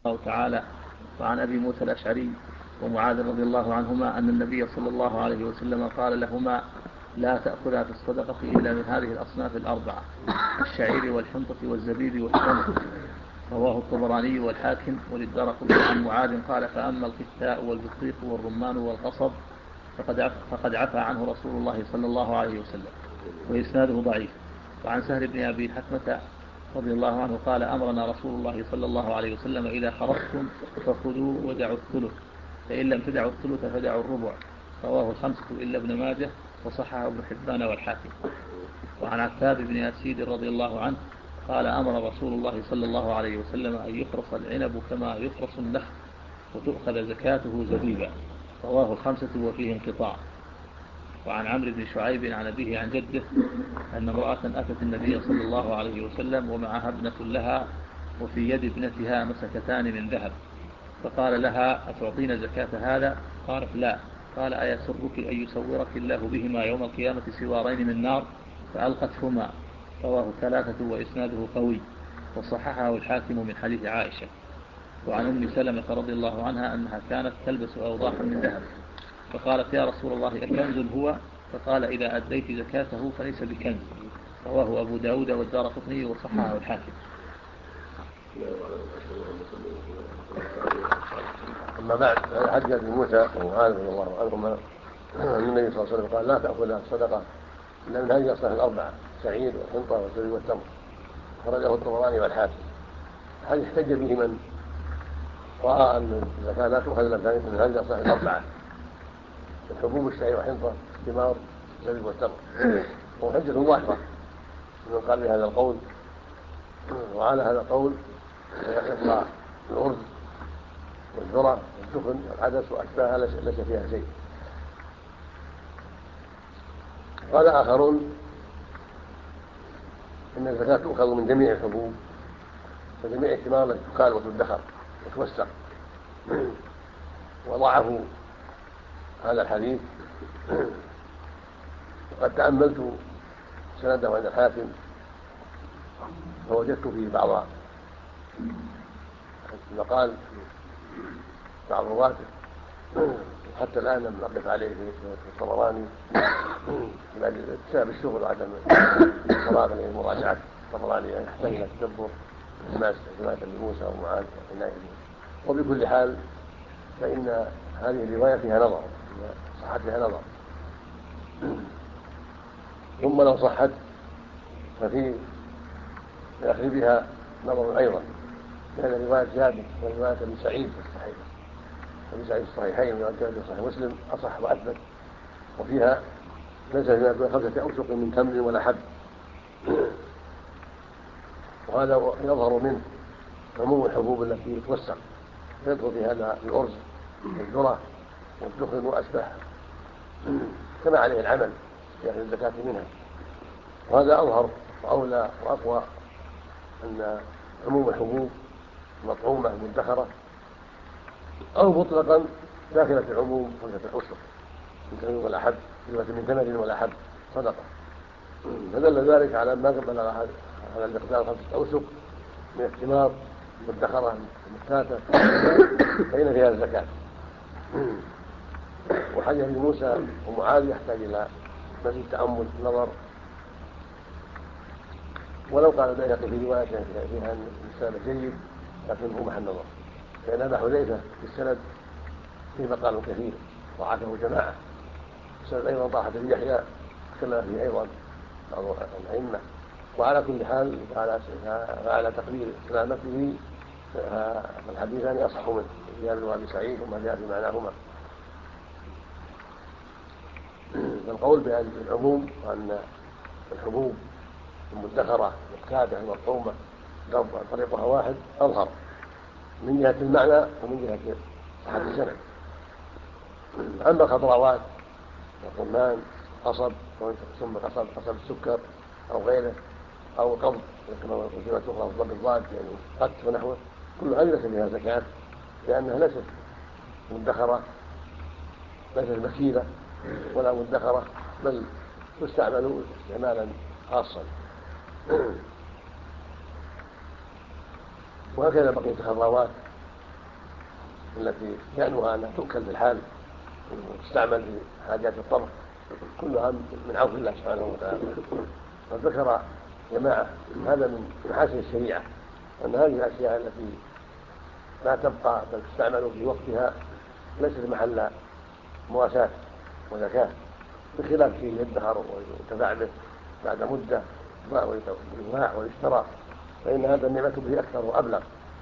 الله تعالى وعن أبي موسى الأشعري ومعاذ رضي الله عنهما أن النبي صلى الله عليه وسلم قال لهما: لا تأخذا في الصدقة إلا من هذه الأصناف الأربعة: الشعير والحنطة والزبيب والتمر. رواه الطبراني والحاكم. وللدارقطني عن معاذ قال: فأما القثاء والبطيخ والرمان والقصب فقد عفى عنه رسول الله صلى الله عليه وسلم. وإسناده ضعيف. وعن سهل بن أبي حكمة رضي الله عنه قال: أمرنا رسول الله صلى الله عليه وسلم: إذا خرجتم فخذوا ودعوا الثلث، فإن لم تدعوا الثلث فدعوا الربع. رواه الخمسة إلا ابن ماجه، وصححه ابن حبان والحاكم. وعن عتاب بن أسيد رضي الله عنه قال: أمر رسول الله صلى الله عليه وسلم أن يخرص العنب كما يخرص النخل، وتؤخذ زكاته زبيبا. رواه الخمسة وفيه انقطاع. وعن عمرو بن شعيب عن أبيه عن جده أن امرأة أتت النبي صلى الله عليه وسلم ومعها ابنة لها، وفي يد ابنتها مسكتان من ذهب، فقال لها: أتعطين زكاة هذا؟ قالت: لا. قال: أيسرك أن يسورك الله بهما يوم القيامة سوارين من نار؟ فألقتهما. رواه الثلاثة وإسناده قوي، وصححه الحاكم من حديث عائشة. وعن أم سلمة رضي الله عنها أنها كانت تلبس أوضاحا من ذهب، فقالت: يا رسول الله أكنز هو؟ فقال: إذا أديت زكاته فليس بكنز. رواه أبو داود والدارقطني وصححه الحاكم. أما بعد، حديث ابن موسى ومعاذ رضي الله عنهما أن النبي صلى الله عليه وسلم قال: لا تأخذ الصدقة إلا من هذه الأصناف الأربعة: الشعير والحنطة والزبيب والتمر. خرجه الطبراني والحاكم. هذا احتج به من رأى أن الزكاة لا تؤخذ إلا من هذه الأصناف الأربعة: الحبوب، الشعير والحنطة، الثمار، الزبيب والتمر. وحجة ظاهرة من قال بهذا القول. وعلى هذا القول يبقى الأرز والذرة والدخن والعدس وأشباهها ليس فيها شيء. قال آخرون إن الزكاة تؤخذ من جميع الحبوب وجميع الثمار التي تكال وتدخر وتوسع، وضعفوا هذا الحديث. وقد تأملت سنده عند الحاكم فوجدت فيه بعض المقال، بعض رواته، حتى الآن لم أقف عليه في الطبراني بسبب الشغل وعدم الفراغ لمراجعة الطبراني. يحتاج إلى تدبر حماية ابن موسى ومعاذ وعناية. وبكل حال فإن هذه الرواية فيها نظر، صحتها نظر. ثم لو صحت ففي الأخذ بها نظر أيضا، لأن رواية جابر ورواية ابن سعيد في الصحيح، ابن سعيد الصحيحين ورواية جابر في صحيح مسلم أصح وأثبت، وفيها ليس فيها 5 أوسق من تمر ولا حب. وهذا يظهر منه عموم الحبوب التي توسع، فيدخل في هذا الأرز والذرة والدخن وأشباهها، كما عليه العمل في أخذ الزكاة منها. وهذا أظهر وأولى وأقوى أن عموم الحبوب مطعومة مدخرة أو مطلقا داخلة في عموم 5 أوسق من تمر ولا حب، من ثمر ولا حب صدقة. فدل ذلك على ما بلغ هذا المقدار 5 أوسق من الثمار مدخرة مكاتة فإن فيها الزكاة. وحديث ابن موسى ومعاذ يحتاج إلى مزيد تأمل نظر. ولو قال البيهقي في رواية فيها أن السند جيد، لكنه محل نظر، لأن أبا حذيفة في السند فيه مقال كثير ضعفه جماعة. السند أيضا طاحة بن يحيى اختلف فيه أيضا بعض الأئمة. وعلى كل حال فعلى تقدير سلامته فالحديثان أصح منه، جابر وابي سعيد وما جاء في معناهما. فالقول بأن العموم وأن الحبوب المدخرة والكادة المطعومة طريقها واحد أظهر من جهة المعنى ومن جهة صحة السند. أما الخضروات والرمان، قصب ثم قصب السكر أو غيره، أو قبض كما وجبت أخرى بالضاد يعني قت ونحوه، كل هذه ليس فيها زكاة، لأنها ليست مدخرة، ليست مكيلة ولا مدخرة، بل تستعمل استعمالا خاصا. وهكذا بقية الخضروات التي شأنها أنها تؤكل في الحال وتستعمل في حاجات الطبخ كلها من عوف الله سبحانه وتعالى. قد ذكر جماعة هذا من محاسن الشريعة أن هذه الأشياء التي لا تبقى بل تستعمل في وقتها ليست محل مواساة وزكاة، بخلاف شيء يدخر وينتفع به بعد مدة ويباع ويشترى، فإن هذا النعمة به أكثر وأبلغ.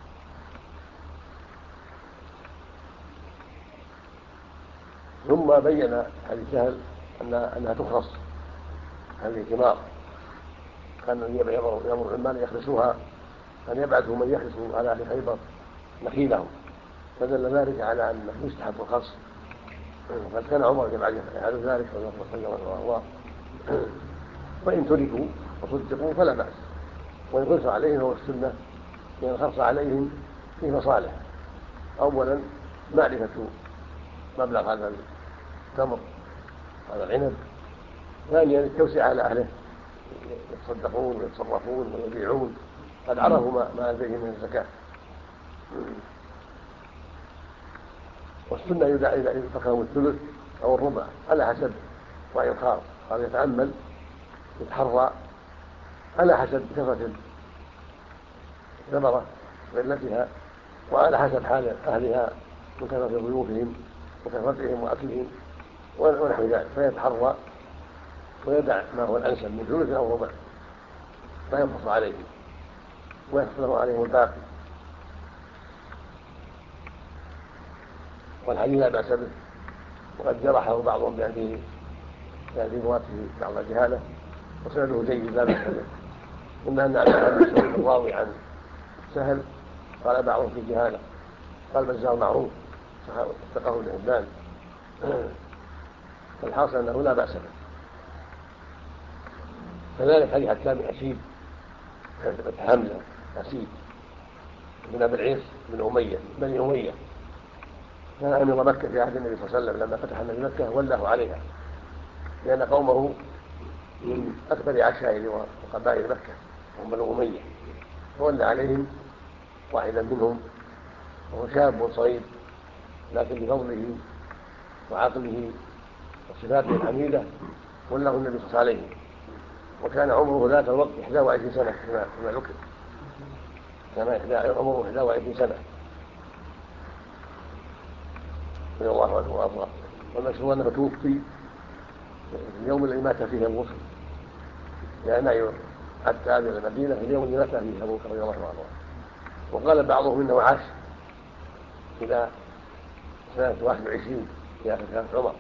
ثم بين حديث سهل أنها تخرص هذه الثمار، كان يأمر العمال يخرسوها، أن يبعثوا من يخرس على أهل خيبر نخيلهم، فدل ذلك على أنه يستحب الخرص، وقد كان عمر يفعل ذلك رضي الله عنه. وإن تركوا وصدقوا فلا بأس، وإن خرص عليهم هو السنة، لأن الخرص عليهم فيه مصالح: أولا معرفة مبلغ هذا التمر هذا العنب، ثانيا التوسعة على أهله يتصدقون ويتصرفون ويبيعون، قد عرفوا ما لديه من الزكاة. والسنة إذا انتقموا الثلث أو الربع على حسب وعي الخاص، قال يتأمل يتحرى على حسب كثرة الثمرة وقلتها، وعلى حسب حال أهلها وكثرة ضيوفهم وكثرتهم وأكلهم ونحو ذلك، فيتحرى ويدع ما هو الأنسب من ثلث أو ربع لا ينقص عليهم ويحصل عليهم الباقي. والحديث لا بأس به، وقد جرحه بعضهم بهذه رواته بعض الجهالة، وسنده جيد لا بأس به. إما أن عبد الله الراوي عن سهل قال بعضهم في جهالة، قال البزار معروف اتقاه ابن حبان، فالحاصل أنه لا بأس به. كذلك حديث حتى بن أسيد حمزة أسيد بن أبي العيس بني أمية، كان أمير مكة في عهد النبي صلى الله عليه وسلم، لما فتح النبي مكة ولاه عليها، لأن قومه من أكبر عشائر وقبائل مكة هم بنو أمية، فولى عليهم واحدا منهم وهو شاب صغير، لكن بفضله وعقله وصفاته الحميدة ولاه النبي صلى الله عليه وسلم، وكان عمره ذات الوقت 21 سنة كما ذكر، كان عمره 21 سنة رضي الله عنه وارضاه. والمشهور انه توفي في اليوم الذي مات فيه ابو بكر، لان حتى الى المدينه في اليوم الذي مات فيه ابو بكر رضي الله عنه وارضاه. وقال بعضهم انه عاش الى سنه 21 في اخر خلافه عمر.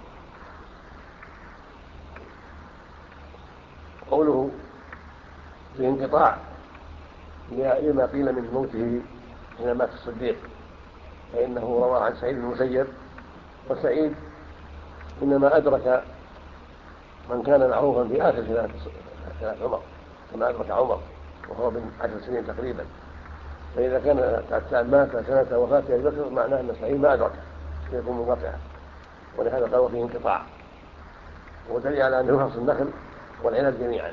قوله في انقطاع لما قيل من موته حين مات الصديق، فانه روى عن سعيد بن المسيب، وسعيد إنما أدرك من كان معروفا في آخر خلافة عمر كما أدرك عمر وهو من 10 سنين تقريبا، فإذا كان حتى مات سنة وفاة أبي بكر معناه أن سعيد ما أدرك يكون منقطعا، ولهذا قال فيه انقطاع، ودليل على أنه يخص النخل والعنب جميعا.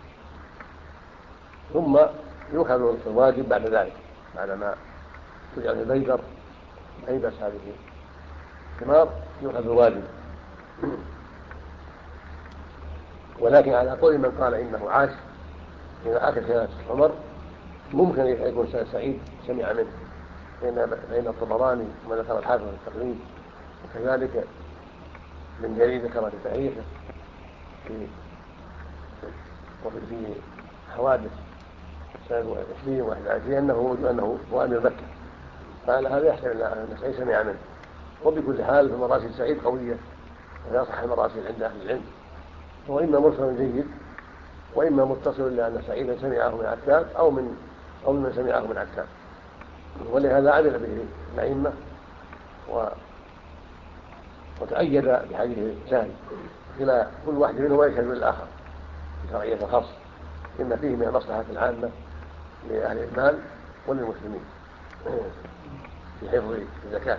ثم يؤخذ الواجب بعد ذلك، بعدما تجعل البيدر أيبس هذه الثمار يؤخذ الواجب. ولكن على قول من قال إنه عاش إلى آخر خلافة عمر ممكن أن يكون سعيد سمع منه، فإن الطبراني كما ذكر الحافظ في التقريب، وكذلك ابن جرير ذكر في تاريخه في حوادث سنة 20 و21 أنه هو أمير مكة، فعلى هذا يحتمل أن سعيد سمع منه. وبكل حال فمراسل سعيد قوية وهي أصح المراسل عند أهل العلم، هو إما مرسل جيد وإما متصل لأن سعيدا سمعه من عتاب أو ممن سمعه من عتاب، ولهذا عمل به الأئمة وتأيد بحديث سهل، إلى كل واحد منهم يشهد للآخر بشرعية الخاص إما فيه من المصلحة العامة لأهل المال وللمسلمين في حفظ الزكاة.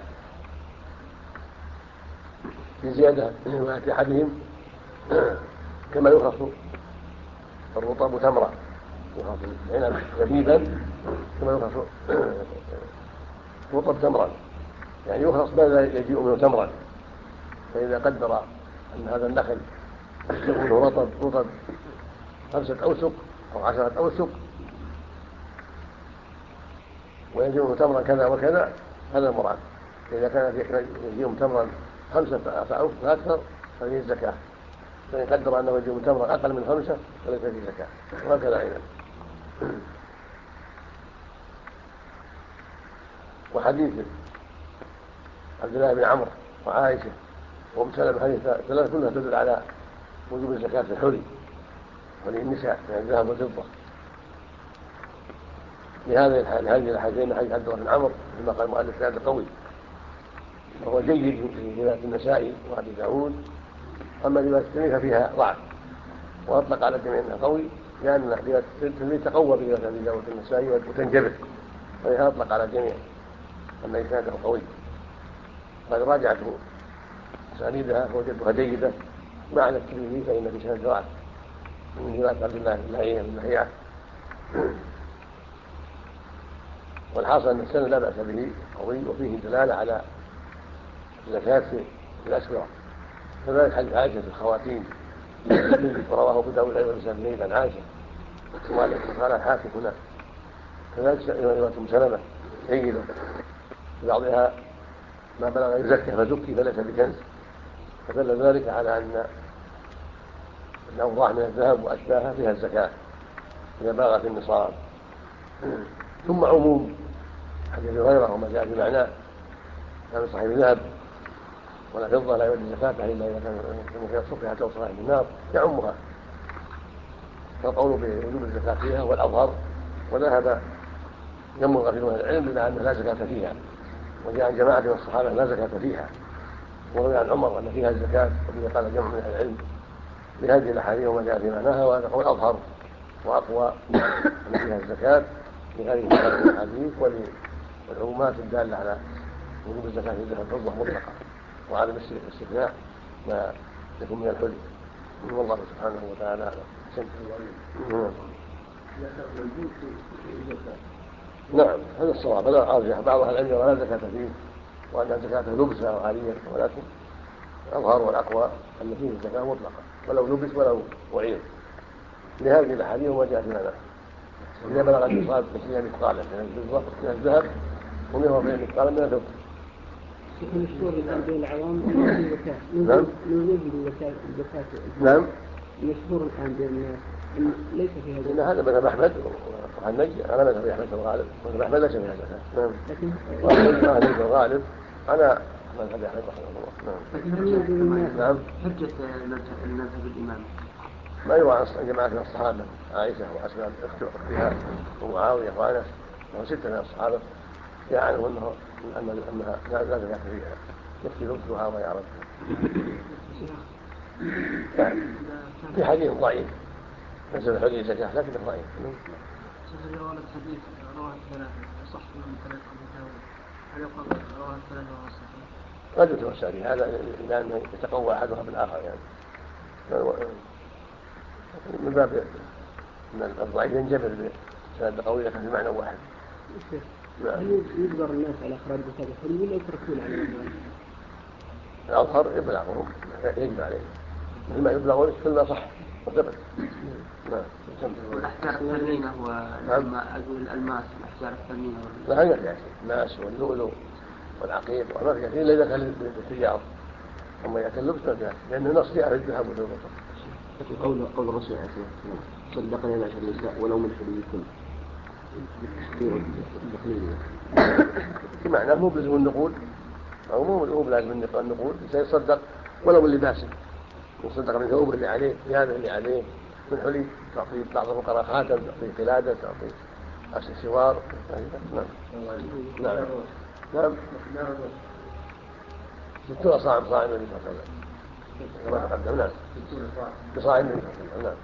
في زيادة ويأتي أحدهم كما يخص الرطب تمرا، يخص العنب زبيبا كما يخص الرطب تمرا، يعني يخلص ما لا يجيء منه تمرا. فإذا قدر أن هذا النخل يكون رطب 5 أوسق أو 10 أوسق ويجيء منه تمرا كذا وكذا، هذا المراد. إذا كان يجيء تمرا 5 أوسق فأكثر ففيه الزكاة، فإن قدر أنه يجيء تمرا أقل من 5 فليس فيه زكاة، وهكذا أيضا. وحديث عبد الله بن عمرو وعائشة وأم سلمة، هذه الثلاث كلها تدل على وجوب الزكاة في حلي النساء من الذهب والفضة. لهذه الحديثين حديث عبد الله بن عمرو كما قال المؤلف هذا قوي وهو جيد في رواية النسائي وأبي داود. أما رواية الترمذي ففيها ضعف، وأطلق على الجميع أنها قوي لأن رواية الترمذي تقوى برواية أبي داود النسائي وتنجبر، فلهذا أطلق على الجميع أن إسناده قوي. قد راجعته أسانيدها فوجدتها جيدة، ما على الترمذي فإن في سند ضعف من رواية عبد الله بن لهيعة. والحاصل أن السند لا بأس به قوي، وفيه دلالة على الزكاة في الأسواق. كذلك حديث عائشة في الخواتيم ورواه أبو داود أيضا بسند عن عائشة وقال الحاكم هنا. كذلك رواية أم سلمة جيدة، في بعضها ما بلغ يزكى فزكي فليس بكنز، فدل ذلك على أن الأوضاع من الذهب وأشباهها فيها الزكاة إذا بلغت النصاب. ثم عموم حديث هريرة وما جاء في معناه كان صاحب ذهب ولا فضة لا يؤدي الزكاة إلا إذا كان فيها الصبح حتى توصل من النار يعمها، فالقول بوجوب الزكاة فيها والأظهر. وذهب جمع غفير من العلم إلى أنها لا زكاة فيها، وجاء عن جماعة من الصحابة لا زكاة فيها، وروي عن عمر أن فيها الزكاة، وبه قال جمع من العلم بهذه الأحاديث وما جاء في معناها، وهذا قول أظهر وأقوى أن فيها الزكاة لهذه الأحاديث والعمومات الدالة على وجوب الزكاة في الذهب والفضة مطلقة، وعدم الاستثناء ما يكون من الحلي. والله سبحانه وتعالى أعلم. نعم هذا الصواب، هذا أرجح. بعض أهل العلم يرى لا زكاة فيه وأن زكاة لبسة أو عارية، ولكن الأظهر والأقوى أن فيه الزكاة مطلقة ولو لبس ولو وعير لهذه الأحاديث وما جاء في معناه. إذا بلغ النصاب فيها مثقالا من الذهب ومنه فيها مثقالا من الفضة. المشهور الآن بين العوام أنه زكاة. نعم. نوجد الزكاة. نعم. المشهور الآن بين الناس ليس فيها زكاة. إن هذا مذهب أحمد وحنجي على مذهب أحمد الغالب، مذهب أحمد ليس فيها زكاة. نعم. لكن وحنجي الغالب على مذهب أحمد رحمه الله. نعم. نعم. حجة المذهب الإمام ما يروى عن جماعة من الصحابة عائشة وأسماء أختها ومعاوية وأنس و6 من الصحابة جاء عنه أنها لا زكاة فيها، يكفي لبسها ويعرضها. في حديث ضعيف ليس الحديث زكاة لكنه ضعيف. إذا ورد حديث رواه الثلاثة وصح من طريق أبو داود هل يقال رواه الثلاثة وهو صحيح؟ قد يتوسع في هذا لأنه يتقوى أحدها بالآخر يعني من باب أن الضعيف ينجبر بسند قوي لكن في معنى واحد. هل يجبر الناس على إخراج زكاة الحلي ولا يتركون على ذلك؟ الأظهر يبلغهم يجب عليه مثل ما يبلغون كل ما صح وثبت. نعم. والأحجار الثمينة والألماس الأحجار الثمينة لا هي في الماس واللؤلؤ والعقيق وما في كثير إلا إذا كان للتجارة، أما إذا كان لبس ما فيها لأنه نص في الذهب والفضة. لكن قول الرسول عليه الصلاة والسلام صدقني معشر النساء ولو من حليكم بالتحقير والتقليل بمعنى مو بلزم النقود أو مو بلازم النقود سيصدق ولو من لباسه، يصدق من ثوب اللي عليه ثيابه اللي عليه من حلي، تعطي بعض الفقراء خاتم، تعطي قلادة، تعطي أكسسوار. نعم. نعم. 60 صاع النبي صلى الله عليه وسلم كما تقدم. نعم. بصاع النبي صلى الله عليه وسلم.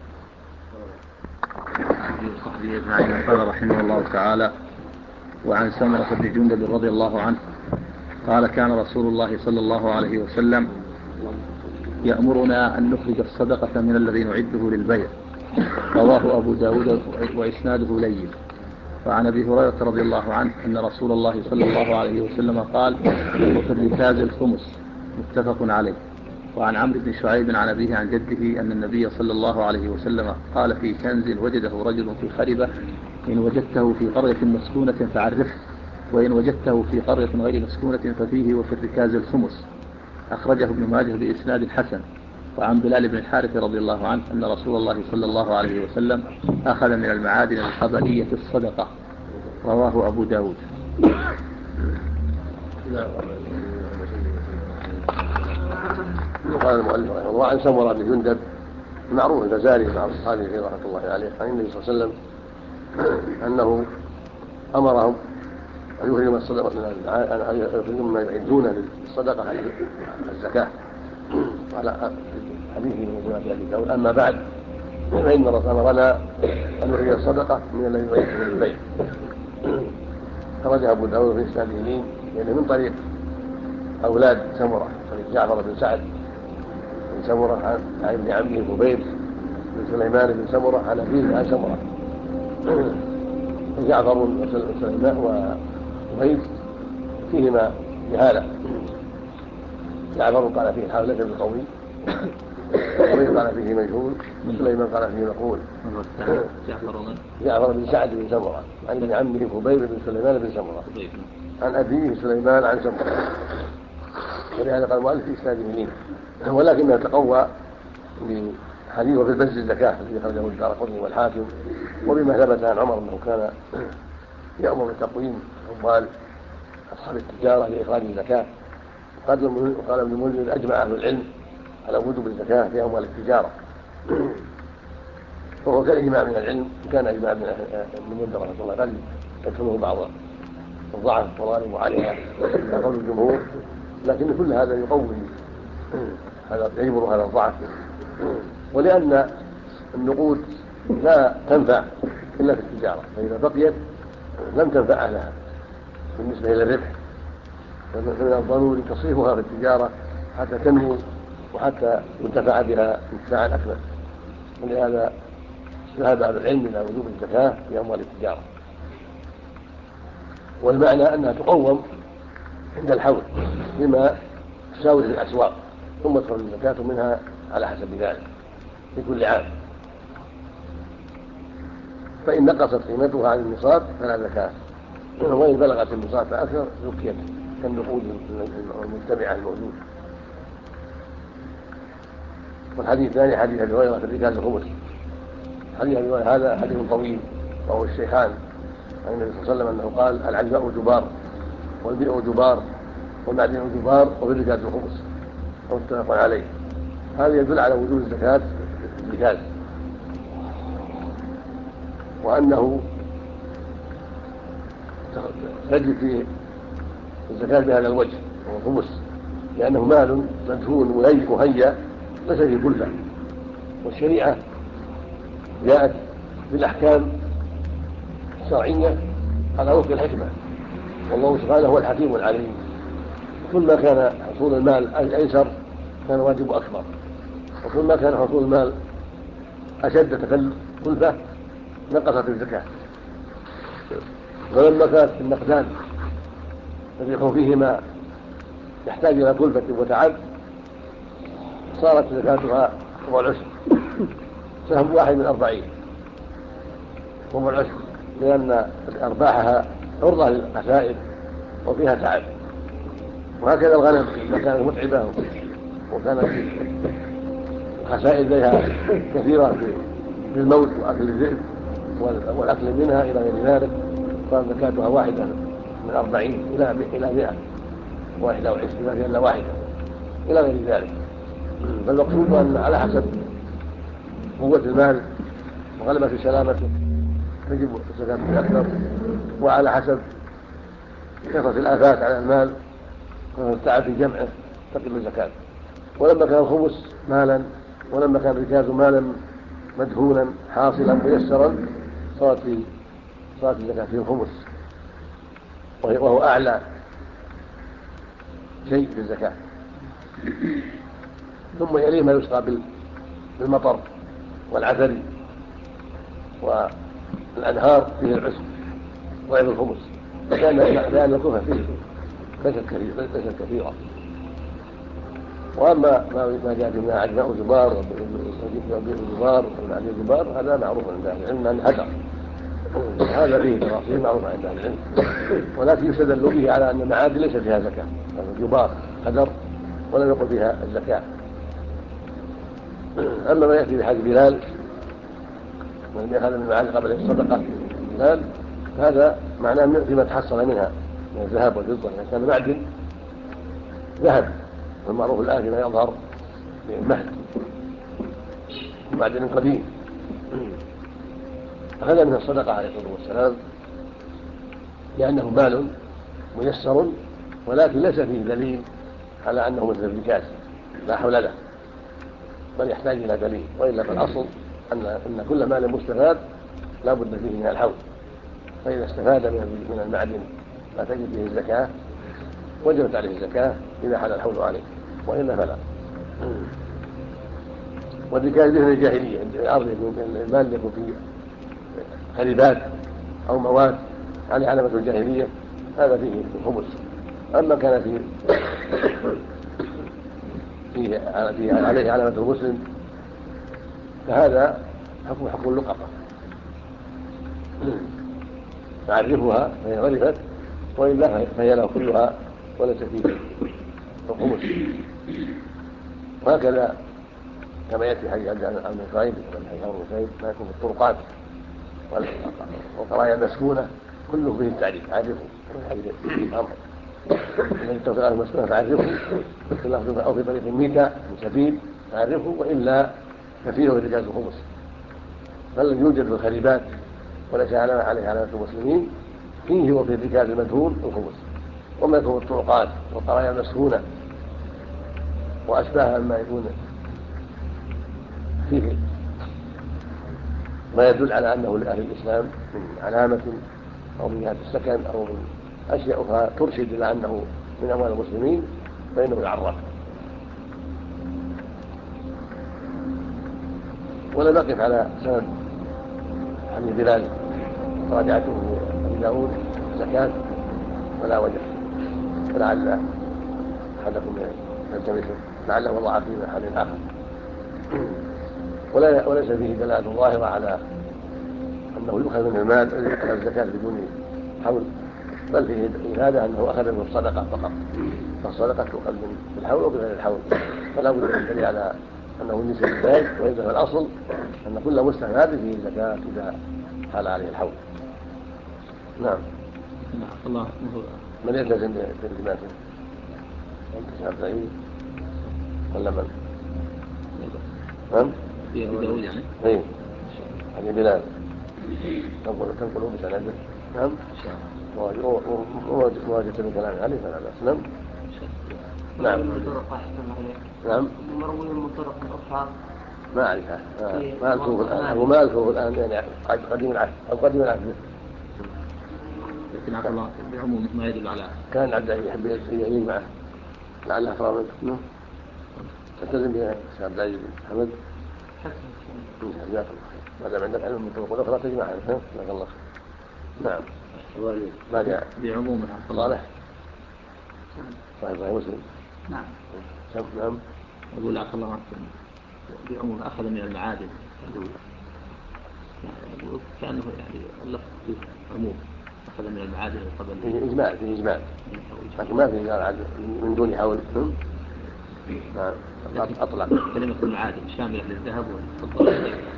عن صحبه أجمعين قال رحمه الله تعالى: وعن سمرة بن جندب رضي الله عنه قال: كان رسول الله صلى الله عليه وسلم يأمرنا أن نخرج الصدقة من الذي نعده للبيع. رواه أبو داود وإسناده لين. وعن أبي هريرة رضي الله عنه أن رسول الله صلى الله عليه وسلم قال: وفي الركاز الخمس، متفق عليه. وعن عمرو بن شعيب عن أبيه عن جده أن النبي صلى الله عليه وسلم قال في كنز وجده رجل في خربة: إن وجدته في قرية مسكونة فعرفه، وإن وجدته في قرية غير مسكونة ففيه وفي الركاز الخمس. أخرجه ابن ماجه بإسناد حسن. وعن بلال بن الحارث رضي الله عنه أن رسول الله صلى الله عليه وسلم أخذ من المعادن الخبلية الصدقة. رواه أبو داود. قال المؤلف رحمه الله عن سمرة بن جندب المعروف الفزاري مع أصحابه رحمة الله عليه عن النبي صلى الله عليه وسلم أنه أمرهم أن يخرجوا الصدقة ما يعدون للصدقة على الزكاة على حديث من أبي داود. أما بعد فإن الرسول أمرنا أن نخرج الصدقة من الذي يعده للبيع. خرج أبو داود في إسناده لين يعني من طريق أولاد سمرة، طريق جعفر بن سعد بن سمرة عن ابن عمه خبيب بن سليمان بن سمرة عن أبيه عن سمرة. جعفر وسليمان وخبيب فيهما جهالة. جعفر قال فيه الحال ليس بالقوي، خبيب قال فيه مجهول، سليمان قال فيه مقبول. جعفر بن سعد بن سمرة عن ابن عمه خبيب بن سليمان بن سمرة عن أبيه سليمان عن سمرة، ولهذا قال المؤلف في إسناده لين، ولكنه تقوى بحديث وفي البنز الزكاة الذي خرجه الدارقطني والحاكم، وبما ثبت عن عمر أنه كان يأمر بتقويم أموال أصحاب التجارة لإخراج الزكاة. قال ابن المنذر: أجمع أهل العلم على وجوب الزكاة في أموال التجارة، وهو كالإجماع من العلم، كان إجماع ابن المنذر رحمه الله قد يدخله بعض الضعف والغالب عليها قول الجمهور، لكن كل هذا يقوي هذا يجبر هذا الضعف، ولأن النقود لا تنفع إلا في التجارة، فإذا بقيت لم تنفع أهلها بالنسبة إلى الربح، فمن الضروري تصريفها في التجارة حتى تنمو وحتى ينتفع بها انتفاعا أكمل. ولهذا ذهب أهل العلم إلى وجوب الزكاة في أموال التجارة، والمعنى أنها تقوم عند الحول بما تساوي في الأسواق، ثم تخرج الزكاة منها على حسب ذلك في كل عام. فإن نقصت قيمتها عن النصاب فلا زكاة، وإن بلغت النصاب فأكثر زكيت كالنقود المتبعة الموجودة. والحديث الثاني حديث أبي هريرة في الركاز الخمس. حديث أبي هريرة هذا حديث طويل وهو الشيخان عن النبي صلى الله عليه وسلم أنه قال: العلماء جبار والبيع جبار والمعدن جبار وفي الركاز الخمس، متفق عليه. هذا يدل على وجوب الزكاة في الركاز، وأنه تجب فيه الزكاة بهذا الوجه وهو الخمس، لأنه مال مدفون مهيأ ليس فيه كلفة، والشريعة جاءت بالأحكام الشرعية على وفق الحكمة، والله سبحانه هو الحكيم العليم. كل ما كان حصول المال أيسر كان واجب أكبر، وكل ما كان حصول المال أشد كلفة نقصت الزكاة. ولما كانت النقدان الربح فيهما يحتاج إلى كلفة وتعب صارت زكاتها ربع العشر، سهم واحد من 40 ربع العشر، لأن أرباحها عرضة للخسائر وفيها تعب. وهكذا الغنم إذا كانت متعبة وكانت الخسائر إليها كثيرة في الموت وأكل الذئب والأكل منها إلى غير ذلك، صارت زكاتها واحدة من 40 إلى 121 ما فيها إلا واحدة إلى غير ذلك. فالمقصود أن على حسب قوة المال وغلبة سلامته تجب الزكاة في أكثر، وعلى حسب كثرة الآفات على المال والتعب في جمعه تقل الزكاة. ولما كان الخمس مالا ولما كان الركاز مالا مدهونا حاصلا ميسرا صارت الزكاة في الخمس، وهو أعلى شيء في الزكاة. ثم يليه ما يسقى بالمطر والعثر والأنهار فيه العشر، ضعف الخمس، لأن الكفر فيه ليست كثيرة. وأما ما جاء فيما عجماء الزبار وبيع الزبار وعلي الزبار هذا معروف عند أهل العلم أنه هدر، هذا فيه تفاصيل معروفة عند أهل العلم، ولكن يستدل به على أن المعادن ليس فيها زكاة، الجبار هدر ولم يقل فيها الزكاة. أما ما يأتي بحديث بلال من أخذ من المعادن قبل الصدقة بلال هذا معناه فيما تحصل منها من الذهب والفضة، إذا كان معدن ذهب والمعروف الآن فيما يظهر في المهد معدن قديم أخذ من الصدقة عليه الصلاة والسلام لأنه مال ميسر، ولكن ليس فيه دليل على أنه مثل الركاز لا حول له، بل يحتاج إلى دليل، وإلا فالأصل أن كل مال مستفاد لا بد فيه من الحول، فإذا استفاد من المعدن لا تجد فيه الزكاة وجبت عليه الزكاة إذا حل الحول عليه، وإلا فلا. والركاز من الجاهلية، المال يكون فيه خريبات أو مواد عليه علامة الجاهلية هذا فيه الخبز. أما كان فيه عليه علامة المسلم فهذا حكم اللقطة، تعرفها فهي عرفت، وإلا فهي له كلها وليس فيه الخمس. وهكذا كما يأتي حديث عن شعيب ما يكون في الطرقات والقرايا المسكونة كله فيه التعريف، عرفه حديث الأمر الذي توصل المسكونة فعرفه، أو في طريق ميتة من سبيل فعرفه، وإلا كثير من رجال الخمس. بل يوجد في الخريبات وليس عليه علامة المسلمين فيه وفي الركاز المدهون الخمس. وما يكون في الطرقات والقرايا المسكونة وأشباهها مما يكون فيه ما يدل على أنه لأهل الإسلام من علامة أو من جهة السكن أو من أشياء أخرى ترشد إلى أنه من أموال المسلمين فإنه يعرف. ولم يقف على سند عن بلال راجعته أبي داود زكاة ولا وجه، فلعل أحدكم يلتمسه لعله وضع في محل آخر، وليس فيه دلالة ظاهرة على أنه يؤخذ من المال على الزكاة بدون حول، بل فيه هذا أنه أخذ من الصدقة فقط، فالصدقة تؤخذ بالحول وبغير الحول، فلا بد من دليل على أنه نسب الزكاة، وإذا فالأصل أن كل مستفاد فيه الزكاة إذا حال عليه الحول. نعم. الله من يلتزم بالتزاماته؟ أنت شاب زعيم ولا من؟ نعم. في أبي داود يعني؟ إيه. هذه بلال. تنقلوا بسنده. نعم. وواجهت من كلام عليه فلا بأس. نعم. نعم. نعم. مروي من طرق أخرى ما أعرفها. ما ألفوه الآن. أو ما ألفوه الآن يعني قديم العهد أو قديم العهد. لكن عفوا الله بعموم ما يدل على كان عبد يحب يلين معه لعله أفرى منه. نعم. تلتزم بها عبد العزيز حمد. جزاك الله خير. ما دام عندك علم من الطرق الأخرى تجمعها. جزاك الله خير. نعم. ما جاء بعموم صالح صحيح مسلم. نعم. نعم. أقول عفوا الله بعموم أخذ من المعادن كأنه يعني اللفظ فيه عموم أخذ من المعادن قبل فيه إجمال لكن ما فيه قال من دون حول. نعم. أطلق كلمة المعادن شاملة للذهب والفضة.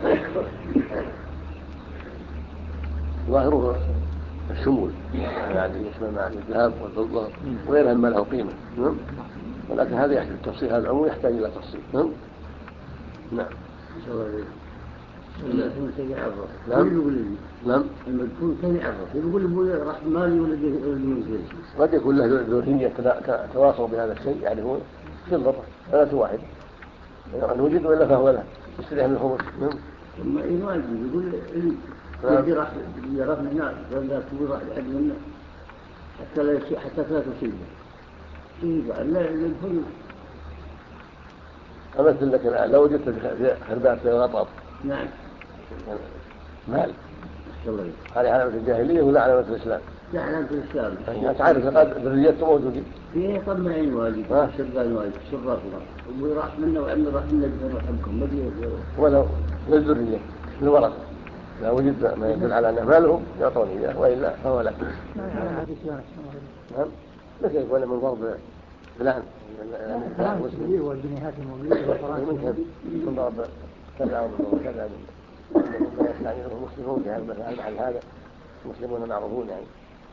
ظاهره الشمول يعني يشمل معاني الذهب والفضة وغيرها ما له قيمة. ولكن هذا يحتاج التفصيل، هذا العموم يحتاج إلى تفصيل. نعم. المدفون كان يعرف. نعم. المدفون كان يعرف يقول راح مالي ولا المنزل. قد يكون له ذرية تواصل بهذا الشيء يعني هو فضة ثلاثة واحد أن وجد ولا فهو له يستريح من الخمس. ثم يواجه يقول اللي راح من الناس ولا تقول راح يحد منه حتى لا تصيبه. قال لا يدخل. أمثل لك الآن لو وجدت خربات في غطاء. نعم. مال هذه علامة الجاهلية ولا علامة الإسلام؟ لا علامة الإسلام. يعني تعرف ذريته موجودين. فيه طمعين واجد، شربان واجد، شراب وراح منه وعمل راح منه بفر رحمكم ما ادري ولو للذرية الورثة لا وجد ما يدل على أن مالهم يعطون إياه وإلا فهو لك. نعم مثل يقول من ضرب فلان المسلمين والجنيهات الموجودة والفرنسيين من ضرب كذا وكذا مما يستعمله المسلمون في هذا المحل هذا المسلمون معروفون يعني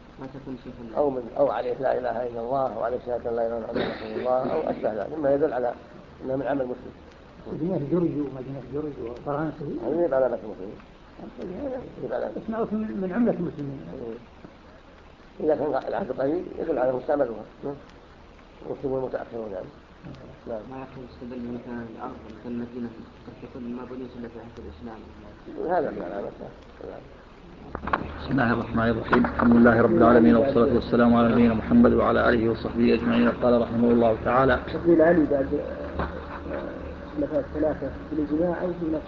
أو عليه لا إله إلا الله أو عليه شهادة لا إله إلا الله أو أشبه ذلك مما يدل على أنه من عمل مسلم. وجنيه جرج ومدينة جرج وفرنسي هذه يبقى علامة المسلمين. اسمعوا من عملة المسلمين. إذا كان العهد قليل يدل على مستعملها المسلمون متأخرون يعني. ما يحصل استدل مثلا الأرض مثل المدينة قد تكون ما بنيت إلا في عهد الإسلام. هذا من علامتها. بسم الله الرحمن الرحيم. الحمد لله رب العالمين والصلاة والسلام على نبينا محمد وعلى آله وصحبه أجمعين. قال رحمه الله تعالى: تقول علي بعد مثلا ثلاثة في الإجماع أو في نفس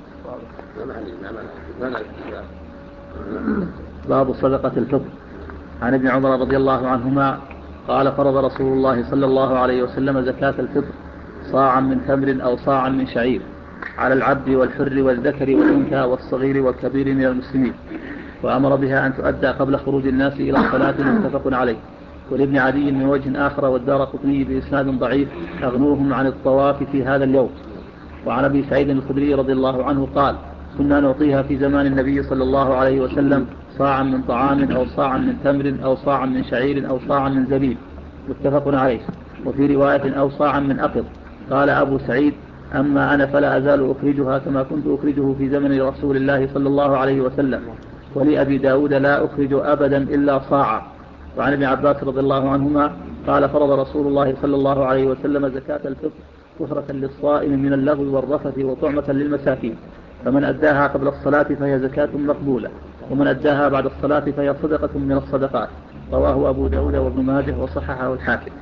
باب صدقة الفطر. عن ابن عمر رضي الله عنهما قال: فرض رسول الله صلى الله عليه وسلم زكاة الفطر صاعا من تمر أو صاعا من شعير على العبد والحر والذكر والأنثى والصغير والكبير من المسلمين، وأمر بها أن تؤدى قبل خروج الناس إلى الصلاة، متفق عليه. ولابن عدي من وجه آخر والدارقطني بإسناد ضعيف: أغنوهم عن الطواف في هذا اليوم. وعن أبي سعيد الخدري رضي الله عنه قال: كنا نعطيها في زمان النبي صلى الله عليه وسلم صاعا من طعام أو صاعا من تمر أو صاعا من شعير أو صاعا من زبيب، متفق عليه. وفي رواية: أو صاعا من أقط. قال أبو سعيد: أما أنا فلا أزال أخرجها كما كنت أخرجه في زمن رسول الله صلى الله عليه وسلم. ولأبي داود: لا أخرج أبدا إلا صاعا. وعن ابن عباس رضي الله عنهما قال: فرض رسول الله صلى الله عليه وسلم زكاة الفطر طهرة للصائم من اللغو والرفث وطعمة للمساكين، فمن أداها قبل الصلاة فهي زكاة مقبولة، ومن أداها بعد الصلاة فهي صدقة من الصدقات. رواه أبو داود وابن ماجه وصححه الحاكم.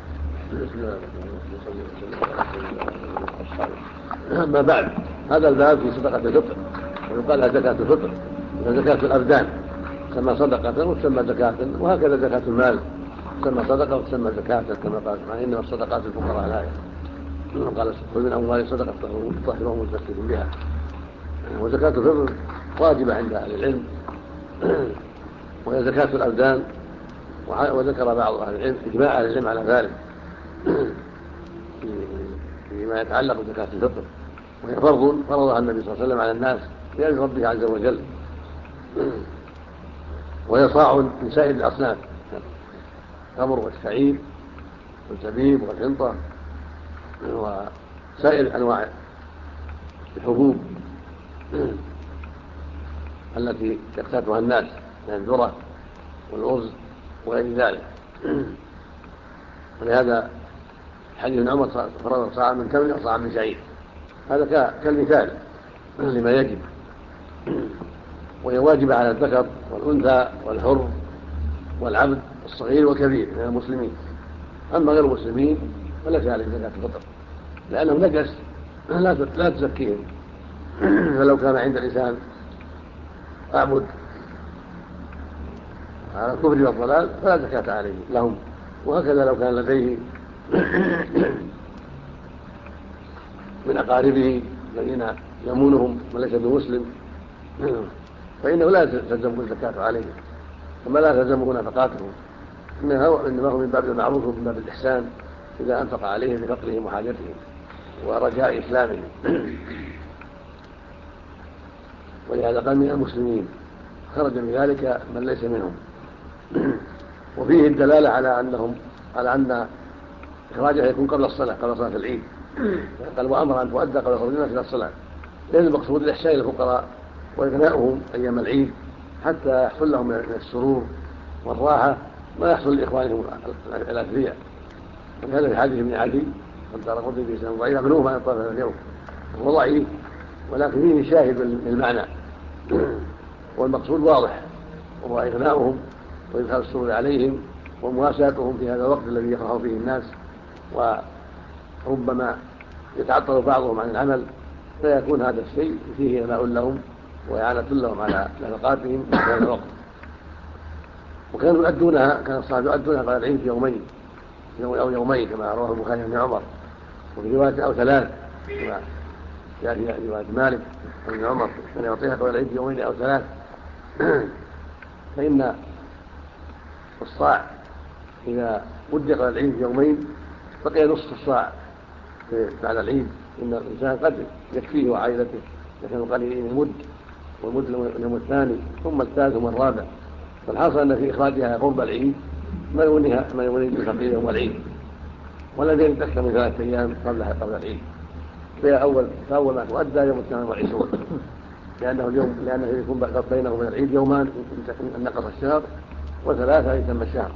أما بعد، هذا الباب في صدقة الفطر، ويقال لها زكاة الفطر، زكاة الأبدان تسمى صدقة وتسمى زكاة، وهكذا زكاة المال تسمى صدقة وتسمى زكاة كما قال: إنما الصدقات الفقراء الآية. قال: خذ من أموالهم صدقة تطهرهم وتزكيهم بها. وزكاة الفطر واجبة عند أهل العلم، وهي زكاة الأبدان. وذكر بعض أهل العلم إجماع أهل العلم على ذلك فيما يتعلق بزكاة الفطر، وهي فرض فرضها النبي صلى الله عليه وسلم على الناس بأمر ربه عز وجل. وهي صاع من سائر الأصناف: التمر والشعير والزبيب والحنطة وسائر أنواع الحبوب التي يقتاتها الناس من الذرة والأرز وغير ذلك. ولهذا حديث ابن عمر: فرض صاعا من تمر أو صاعا من شعير. هذا كالمثال لما يجب، وهي واجبة على الذكر والأنثى والحر والعبد الصغير والكبير من المسلمين. أما غير المسلمين فليس عليهم زكاة الفطر، لأنهم نجس لا تزكيهم. فلو كان عند الإنسان أعبد على الكفر والضلال فلا زكاة عليه لهم. وهكذا لو كان لديه من أقاربه الذين يمونهم وليس بمسلم فإنه لا تلزمه الزكاة عليه، كما لا تلزمه نفقاتهم، إنما هو من باب المعروف ومن باب الإحسان إذا أنفق عليه لفقرهم وحاجتهم ورجاء إسلامهم. ولهذا قال: من المسلمين، خرج من ذلك من ليس منهم. وفيه الدلالة على أن إخراجها يكون قبل الصلاة، قبل صلاة العيد. قال: وأمر أن تؤدى قبل خروج الناس إلى الصلاة، لأن المقصود الإحسان إلى الفقراء وإغناؤهم أيام العيد حتى يحصل لهم من السرور والراحة ما يحصل لإخوانهم الأثرياء. وهذا في حديث ابن عدي والدارقطني بإسناد ضعيف: أغنوهم عن الطواف هذا اليوم. هو ضعيف ولكن فيه شاهد للمعنى، والمقصود واضح، وهو إغناؤهم وإدخال السرور عليهم ومواساتهم في هذا الوقت الذي يفرح فيه الناس، وربما يتعطل بعضهم عن العمل فيكون هذا الشيء فيه إغناء لهم وإعانة لهم على نفقاتهم في هذا الوقت. وكانوا يؤدونها، كان الصحابة يؤدونها قبل العيد في يومين أو يومين كما رواه البخاري عن عمر، وفي رواية أو ثلاث كما جاء في رواية مالك عن عمر كان يعطيها قبل العيد يومين أو ثلاث. فإن الصاع إذا ودي قبل العيد في يومين بقي نصف الصاع بعد العيد، إن الإنسان قد يكفيه وعائلته إذا كانوا قليلين المد، والمد اليوم الثاني ثم الثالث ثم الرابع. فالحاصل أن في إخراجها قرب العيد ما يغني الفقير يوم العيد، ولا يزيد أكثر من 3 أيام قبل العيد. فأول ما تؤدى يوم 22، لأنه يكون بينه وبين العيد يومان إن نقص الشهر، وثلاثة إن تم الشهر.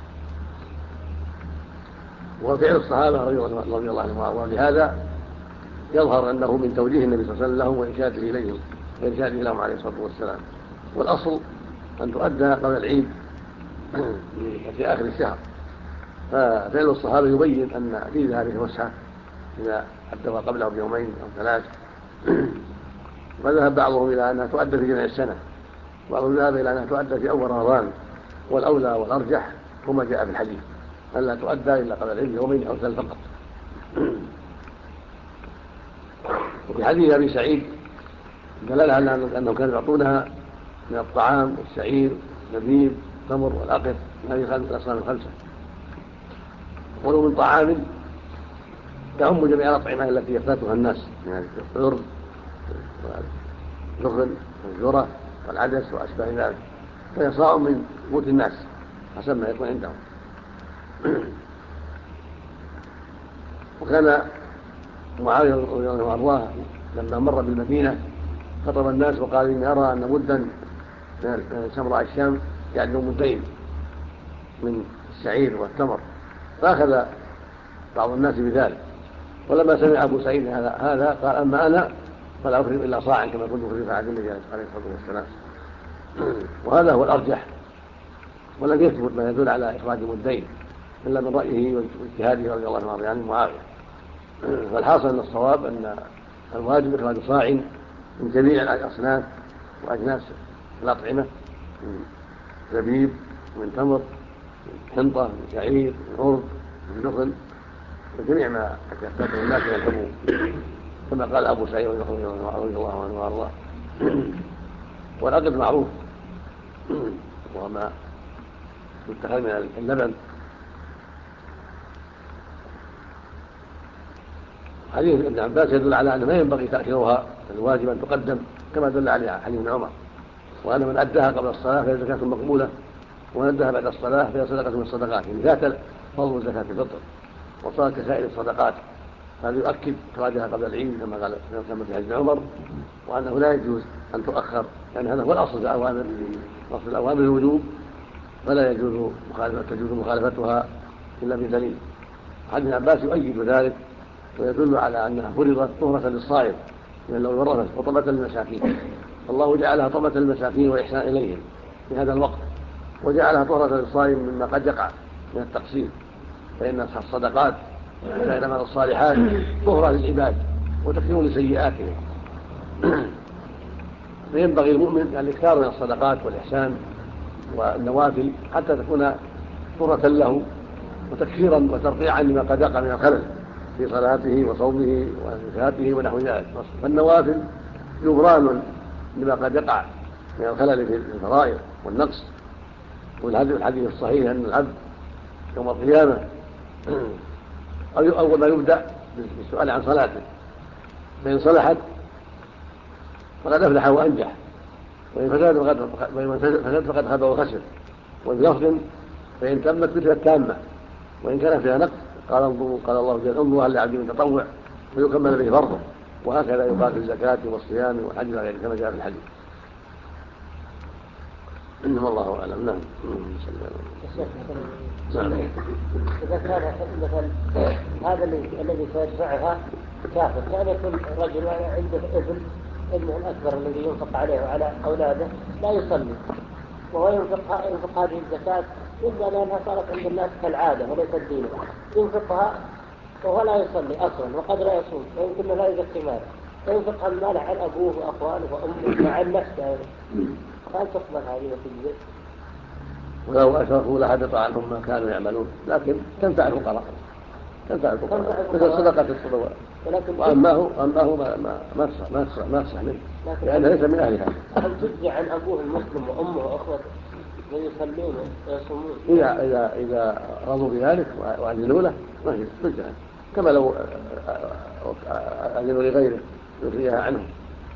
وفعل الصحابة رضي الله عنهم، ولهذا يظهر أنه من توجيه النبي صلى الله عليه وسلم لهم وإرشاده إليهم وإرشاده لهم عليه الصلاة والسلام. والأصل أن تؤدى قبل العيد في آخر الشهر. ففعل الصحابة يبين أن في هذه وسعة إذا أدوها قبله بيومين أو 3. وذهب بعضهم إلى أنها تؤدى في جميع السنة، وبعضهم ذهب إلى أنها تؤدى في أول رمضان، والأولى والأرجح هما جاء في الحديث ألا تؤدى إلا قبل العيد يومين أو 3 فقط. وفي حديث أبي سعيد دلالة على أنهم كانوا يعطونها من الطعام الشعير الزبيب التمر والأقط، هذه الأصناف ال5. ولو من طعام تعم جميع الأطعمة التي يقتاتها الناس، يعني الأرز والدخن والذرة والعدس وأشباه ذلك، فهي صاع من قوت الناس حسب ما يكون عندهم. وكان معاوية رضي الله عنه لما مر بالمدينة خطب الناس وقال إني أرى أن مدا من سمراء الشام يعدل مدين من الشعير والتمر، فأخذ بعض الناس بذلك. ولما سمع أبو سعيد هذا قال أما أنا فلا أفرغ إلا صاعا كما كنت أفرغ عهد النبي عليه الصلاة والسلام. وهذا هو الأرجح، ولم يثبت ما يدل على إخراج مدين إلا من رأيه واجتهاده رضي الله عنه معاوية. فالحاصل أن الصواب أن الواجب إخراج صاع من جميع الأصناف وأجناس الأطعمة، من زبيب من تمر من حنطة من شعير من أرز من دخن وجميع ما يحتاجه الناس من الحبوب، كما قال أبو سعيد رضي الله عنه وأرضاه. والعقد معروف وما يتخذ من اللبن. حديث ابن عباس يدل على أن ما ينبغي تأخيرها، الواجب أن تقدم كما دل عليه حديث ابن عمر، وأن من أداها قبل الصلاة فهي زكاة مقبولة، ومن أداها بعد الصلاة فهي صدقة من الصدقات، يعني ذات فضل زكاة الفطر وصارت كسائر الصدقات. هذا يؤكد إخراجها قبل العيد كما في حديث عمر، وأنه لا يجوز أن تؤخر، لأن هذا هو الأصل في الأوامر، أصل الأوامر الوجوب، فلا تجوز مخالفتها إلا بدليل. حديث عباس يؤيد ذلك ويدل على أنها فرضت طهرة للصائم من لو ورثت وطمة للمساكين، الله جعلها طمة للمساكين وإحسان إليهم في هذا الوقت، وجعلها طهرة للصائم مما قد يقع من التقصير، فإن الصدقات وسائر الصالحات طهرة للعباد وتكفير لسيئاتهم. فينبغي المؤمن أن يكثر من الصدقات والإحسان والنوافل حتى تكون طهرة له وتكفيرا وترقيعا لما قد يقع من الخلل في صلاته وصومه وزكاته ونحو ذلك. فالنوافل جبران لما قد يقع من الخلل في الفرائض والنقص. والحديث الصحيح أن العبد يوم القيامة أول ما يبدأ بالسؤال عن صلاته، فإن صلحت فقد أفلح وأنجح، وإن فسد فقد خاب وخسر. وبلفظ فإن تمت مثل التامة، وإن كان فيها نقص قال الله جل انظروا هل لعبد من تطوع ويكمل به فرضه. وهكذا يقال في الزكاة والصيام والحج وغيره كما جاء في الحديث. إنما الله أعلم. نعم. إذا كان مثلا هذا الذي سيدفعها كافر، كان يكون رجل عنده ابنه الأكبر الذي ينفق عليه وعلى أولاده لا يصلي، وهو ينفق هذه الزكاة إلا لأنها صارت عند الناس كالعادة وليست دينه، ينفقها وهو لا يصلي أصلا وقد لا يصوم ويمكن لا يزكي ماله، ينفق المال عن أبوه وأخوانه وأمه وعن نفسه، هل تقبل هذه وتجزئ؟ ولو أشركوا لحبط عنهم ما كانوا يعملون، لكن تنفع الفقراء مثل صدقة الصدقات. وأما هو ما تصح منه لأنه ليس من أهلها. هل تجزي عن أبوه المسلم وأمه وأخوته ويصلون ويصومون؟ إذا رضوا بذلك وأذنوا له ما تجزي عنه، كما لو أذنوا لغيره يخرجها عنهم،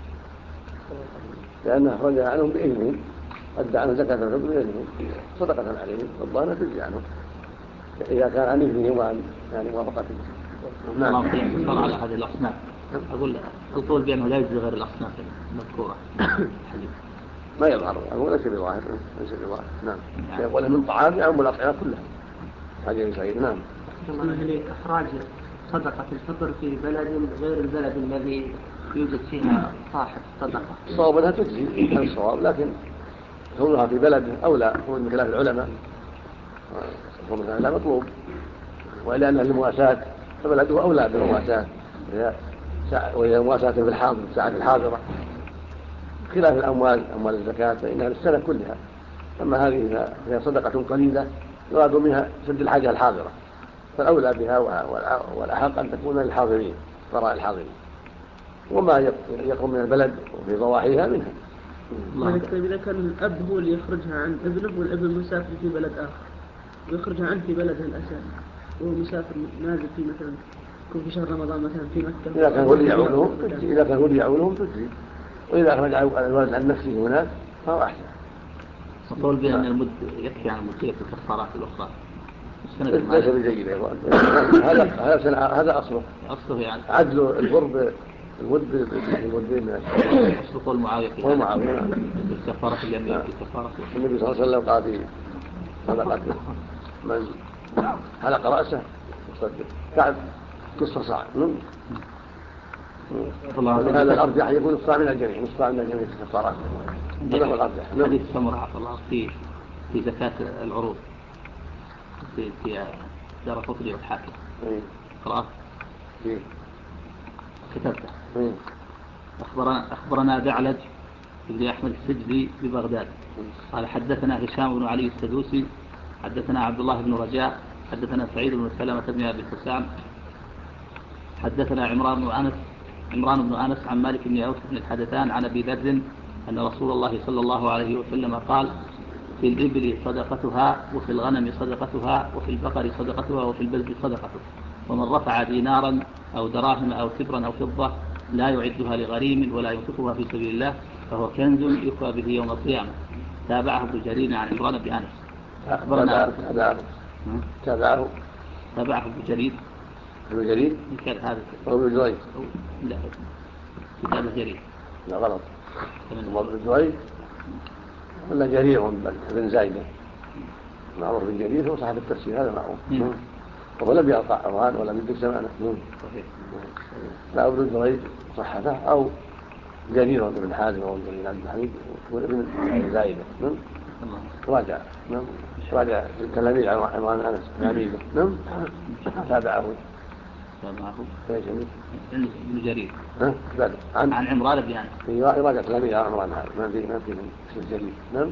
لأنه أخرجها عنهم بإذنهم، أدى عنه زكاة الفطر بإذنهم صدقة عليهم، والله تجزي عنهم إذا كان عن إذنهم وعن موافقتهم. نعم. الله على هذه الأصناف أقول القول بأنه لا يجزي غير الأصناف المذكورة ما يظهر، هو ليس بظاهر. نعم. يقول من طعام يعم الأطعمة كلها هذه سعيد. نعم. إخراج صدقة الفطر في بلد غير البلد الذي يوجد فيها صاحب الصدقة، الصواب أنها تجزي عن الصواب، لكن كونها في بلد أولى من خلاف العلماء، ومثلا لا مطلوب، وإلا أنها للمواساة فبلده أولى بالمواساة، وهي مواساة في الحاضر الساعة الحاضرة، خلاف أموال الزكاة فإنها للسنة كلها. أما هذه هي صدقة قليلة يراد منها سد الحاجة الحاضرة، فالأولى بها والأحق أن تكون للحاضرين فقراء الحاضرين، وما يقرب من البلد وفي ضواحيها منها. طيب إذا كان الأب هو اللي يخرجها عن ابنه والابن مسافر في بلد آخر ويخرجها عنه في بلده الأساسي وهو مسافر نازل في مثلا يكون في شهر رمضان مثلا في مكة، إذا كان هو يعولهم تجزي، وإذا أخرج الولد عن نفسه هناك فهو أحسن. نقول بأن المد يكفي عن مدية الكفارات الأخرى. ليس بجيد أيضا. هذا أصله يعني عدل الغرب المد بالمدين من الشيء. أصل قول معاوية في الكفارة اليمين الكفارة. النبي صلى الله عليه وسلم قال في صدقة من حلق رأسه يصدق كعب نصف صاع. هذا الأرجح يكون نصف من الجميع في الكفارات. هذا هو الأرجح. حديث سمرة عفى الله في زكاة العروض في دار قطري والحاكم قرأت كتبته. أخبرنا دعلج بن أحمد السجدي ببغداد قال حدثنا هشام بن علي السدوسي حدثنا عبد الله بن رجاء حدثنا سعيد بن سلمة بن أبي حسام حدثنا عمران بن أنس عن مالك بن أوس بن الحدثان عن أبي ذر أن رسول الله صلى الله عليه وسلم قال في الإبل صدقتها وفي الغنم صدقتها وفي البقر صدقتها وفي البز صدقتها، ومن رفع دينارا أو دراهم أو سبرا أو فضة لا يعدها لغريم ولا ينفقها في سبيل الله فهو كنز يكوى به يوم القيامة. تابعه ابن جرير عن عمران بن أنس. تابعه ابن جرير كان هذا ابن جرير لا كتاب جرير لا غلط ابن جرير ولا جرير بن زايدة معروف بالجرير هو صاحب التفسير هذا معروف وهو لم يقطع عمران ولم يدرك زمانه. لا ابن جرير صحته أو جرير بن حازم أو جرير عبد الحميد وابن زايدة. راجع راجع التلاميذ عن عمران أنس تلاميذه. تابعه ابن جرير عن عمران بن أنس راجع تلاميذ عن عمران ما في اسم جرير. نعم.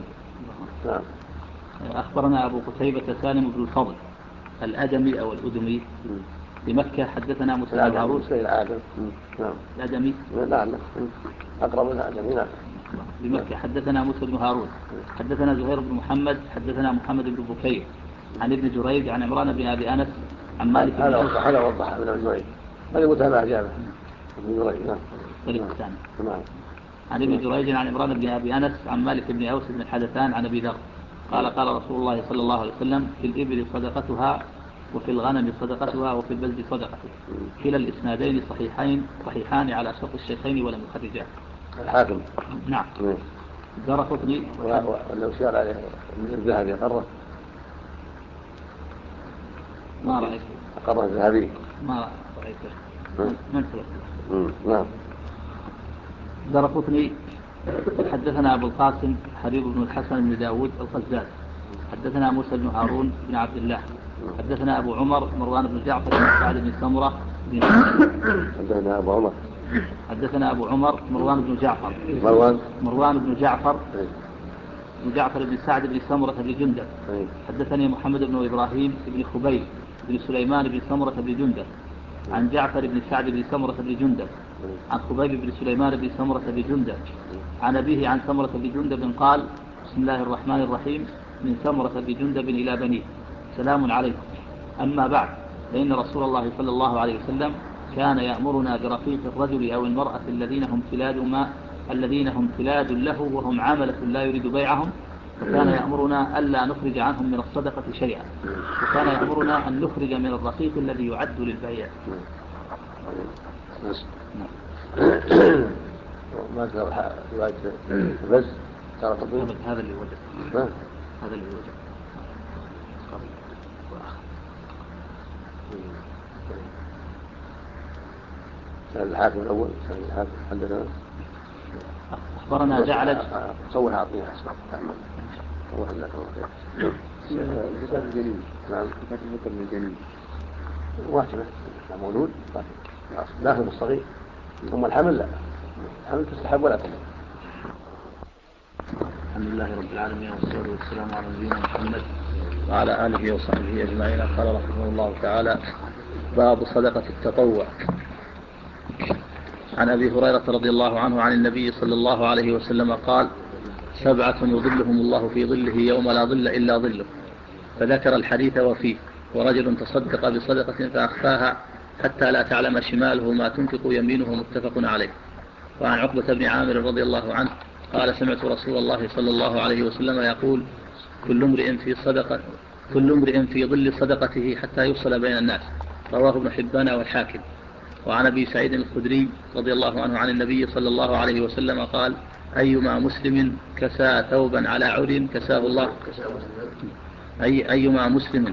أخبرنا أبو قتيبة سالم بن الفضل الأدمي أو الأدمي بمكة حدثنا موسى بن هارون الأدمي أقرب من الأدمي. نعم. بمكة حدثنا موسى بن هارون حدثنا زهير بن محمد حدثنا محمد بن بكير عن ابن جريج عن عمران بن أبي أنس عن مالك هذا وضح ابن جريج هذه متابعة جابه ابن جريج. نعم. عن ابن جريج عن عمران بن أبي أنس عن مالك بن أوس بن الحدثان عن أبي ذر قال قال رسول الله صلى الله عليه وسلم في الإبل صدقتها وفي الغنم صدقتها وفي البلد صدقته. كلا الإسنادين صحيحان على شرط الشيخين ولم يخرجاه. الحاكم. نعم. دار قطني ولو شار عليه الذهبي قرة ما رأيت قرة الذهبي ما رأيته من سبب. نعم. دار قطني حدثنا أبو القاسم حبيب بن الحسن بن داود الخزاز حدثنا موسى بن هارون بن عبد الله حدثنا أبو عمر مروان بن جعفر بن سعد بن سمرة بن حدثنا أبو عمر حدثنا أبو عمر مروان بن جعفر بن جعفر بن سعد بن سمرة بن جندب. حدثني محمد بن إبراهيم بن خبيب بن سليمان بن سمرة بن جندب عن جعفر بن سعد بن سمرة بن جندب عن خبيب بن سليمان بن سمرة بن جندب عن أبيه عن سمرة بن جندب قال: بسم الله الرحمن الرحيم، من سمرة بن جندب إلى بنيه، سلام عليكم. أما بعد، فإن رسول الله صلى الله عليه وسلم كان يأمرنا برفيق الرجل أو المرأة الذين هم تلاد له وهم عاملة لا يريد بيعهم، وكان يأمرنا ألا نخرج عنهم من الصدقة شيئا، وكان يأمرنا أن نخرج من الرقيق الذي يعد للبيع. ما ترى رواية بس ترى تطبيق هذا اللي وجد الحاكم الأول الحاكم حدثنا أخبرنا جعلج صور أعطيها أسمع تعمل صور لك زكاة الجنين. نعم زكاة الذكر من الجنين واجبة مولود داخل الصغير، ثم الحمل لا، الحمل تستحب ولا تجب. الحمد لله رب العالمين والصلاة والسلام على نبينا محمد وعلى آله وصحبه أجمعين. قال رحمه الله تعالى: باب صدقة التطوع. عن أبي هريرة رضي الله عنه عن النبي صلى الله عليه وسلم قال: 7 يظلهم الله في ظله يوم لا ظل إلا ظله. فذكر الحديث وفيه: ورجل تصدق بصدقة فأخفاها حتى لا تعلم شماله ما تنفق يمينه، متفق عليه. وعن عقبة بن عامر رضي الله عنه قال: سمعت رسول الله صلى الله عليه وسلم يقول: كل امرئ في ظل صدقته حتى يوصل بين الناس. رواه ابن حبان والحاكم. وعن أبي سعيد الخدري رضي الله عنه عن النبي صلى الله عليه وسلم قال: أيما مسلم كسى ثوبا على عري كساه الله. أيما مسلم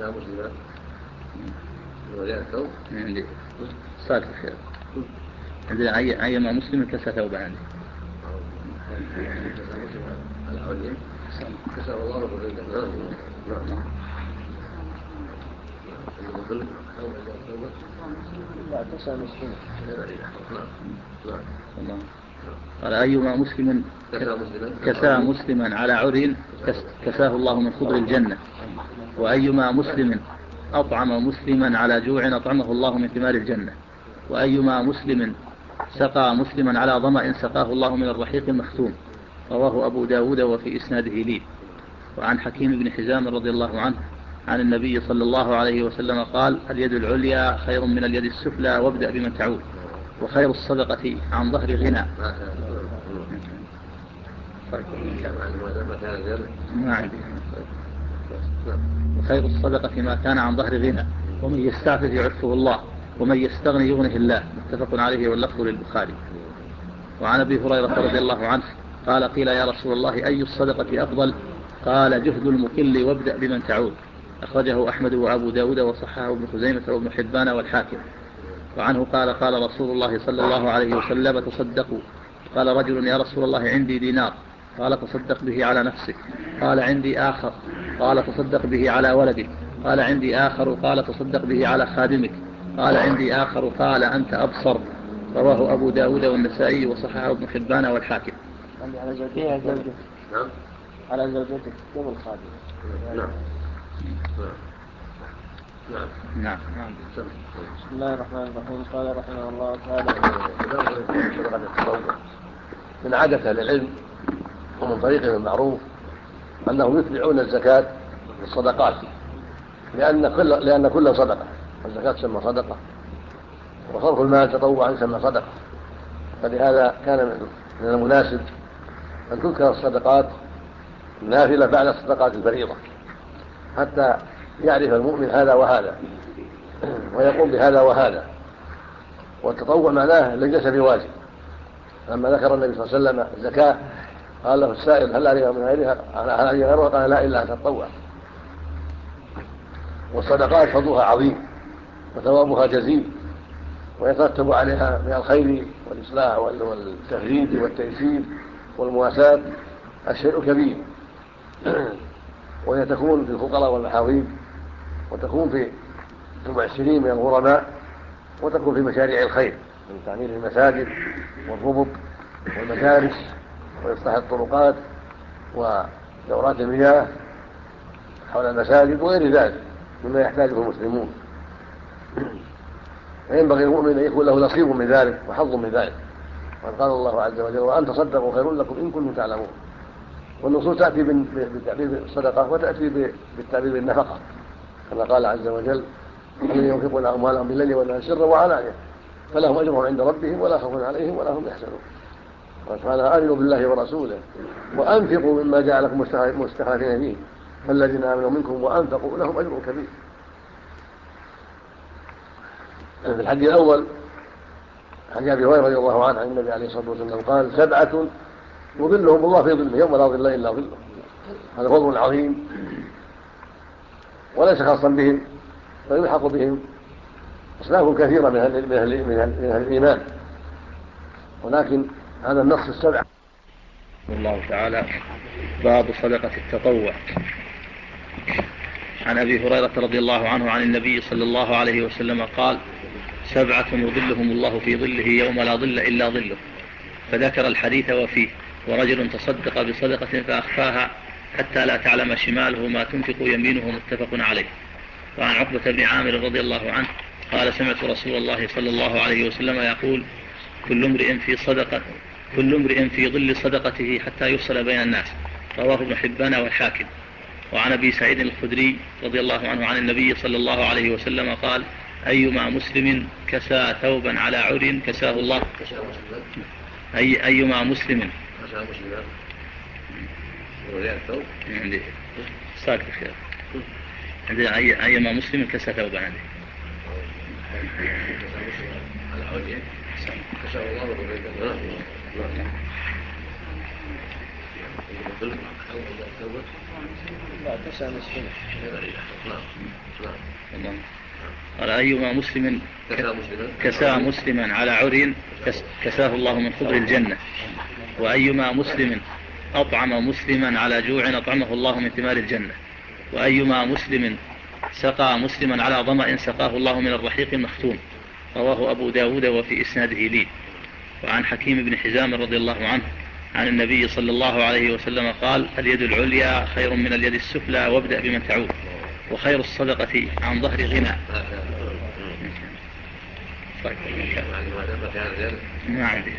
عندنا أيما مسلم كسى ثوبا عندي كسى الله قال: أيما مسلم كسى مسلما على عري كساه الله من خضر الجنة. وأيما مسلم أطعم مسلما على جوع أطعمه الله من ثمار الجنة. وأيما مسلم سقى مسلما على ظمأ سقاه الله من الرحيق المختوم. رواه أبو داود وفي إسناده لين. وعن حكيم بن حزام رضي الله عنه عن النبي صلى الله عليه وسلم قال: اليد العليا خير من اليد السفلى، وابدأ بمن تعود. وخير الصدقة عن ظهر غنى. وخير الصدقة ما كان عن ظهر غنى، ومن يستعفف يعفه الله، ومن يستغني يغنه الله، متفق عليه واللفظ للبخاري. وعن أبي هريرة رضي الله عنه قال: قيل يا رسول الله أي الصدقة أفضل؟ قال: جهد المقل، وابدأ بمن تعود. أخرجه أحمد وأبو داود وصححه ابن خزيمة وابن حبان والحاكم. وعنه قال: قال رسول الله صلى الله عليه وسلم: تصدقوا. قال رجل: يا رسول الله عندي دينار. قال: تصدق به على نفسك. قال: عندي آخر. قال: تصدق به على ولدك. قال: عندي آخر. قال: تصدق به على خادمك. قال: عندي آخر. قال: أنت أبصر. رواه أبو داود والنسائي وصححه ابن حبان والحاكم. على زوجته. نعم على زوجته يوم الخادم. نعم نعم. بسم الله الرحمن الرحيم. قال رحمه الله تعالى: من عادة العلم ومن طريقهم المعروف أنهم يتبعون الزكاة بالصدقات، لأن كل صدقة، الزكاة تسمى صدقة، وصرف المال تطوعا يسمى صدقة. فلهذا كان من المناسب أن تذكر الصدقات النافلة بعد الصدقات الفريضة، حتى يعرف المؤمن هذا وهذا ويقوم بهذا وهذا. والتطوع معناه ليس بواجب. لما ذكر النبي صلى الله عليه وسلم الزكاة قال له السائل: هل عليها من غيرها؟ قال: لا، إلا أن تتطوع. والصدقات فضلها عظيم وثوابها جزيل، ويترتب عليها من الخير والإصلاح والتفريج والتيسير والمواساة الشيء كبير. وهي تكون في الفقراء والمحاويج، وتكون في المعسرين من الغرباء، وتكون في مشاريع الخير من تعمير المساجد والربط والمدارس وإصلاح الطرقات ودورات المياه حول المساجد وغير ذلك مما يحتاجه المسلمون. فينبغي المؤمن أن يكون له نصيب من ذلك وحظ من ذلك. وقد قال الله عز وجل: وأن تصدقوا خير لكم إن كنتم تعلمون. والنصوص تأتي بالتعبير بالصدقة وتأتي بالتعبير بالنفقة، كما قال عز وجل: الذين ينفقون أموالهم بالليل والنهار سرا وعلانية فلهم أجرهم عند ربهم ولا خوف عليهم ولا هم يحزنون. وقال: آمنوا بالله ورسوله وأنفقوا مما جعلكم مستخلفين فيه فالذين آمنوا منكم وأنفقوا لهم أجر كبير. في الحديث الأول عن أبي هريرة رضي الله عنه عن النبي عليه الصلاة والسلام قال: 7 يظلهم الله في ظله يوم لا ظل إلا ظله. هذا فضل عظيم وليس خاصا بهم، فيلحق بهم أصناف كثيرة من أهل الإيمان، ولكن هذا النص 7. الله تعالى باب صدقة التطوع. عن أبي هريرة رضي الله عنه عن النبي صلى الله عليه وسلم قال: 7 يظلهم الله في ظله يوم لا ظل إلا ظله. فذكر الحديث وفيه: ورجل تصدق بصدقة فأخفاها حتى لا تعلم شماله ما تنفق يمينه، متفق عليه. وعن عقبة بن عامر رضي الله عنه قال: سمعت رسول الله صلى الله عليه وسلم يقول: كل امرئ في ظل صدقته حتى يفصل بين الناس. رواه ابن حبان والحاكم. وعن أبي سعيد الخدري رضي الله عنه عن النبي صلى الله عليه وسلم قال: أيما مسلم كسى ثوبا على عري كساه الله. أيما مسلم عندنا أيما مسلم كسى ثوبا عندي كساه الله. قال: أيما مسلم كسى مسلما على عري كساه الله من خضر الجنة. وأيما مسلم أطعم مسلما على جوع أطعمه الله من ثمار الجنة. وأيما مسلم سقى مسلما على ظمأ سقاه الله من الرحيق المختوم. رواه أبو داود وفي إسناده لين. وعن حكيم بن حزام رضي الله عنه عن النبي صلى الله عليه وسلم قال: اليد العليا خير من اليد السفلى وابدأ بمن تعود. وخير الصدقة عن ظهر غنى. ما عندي.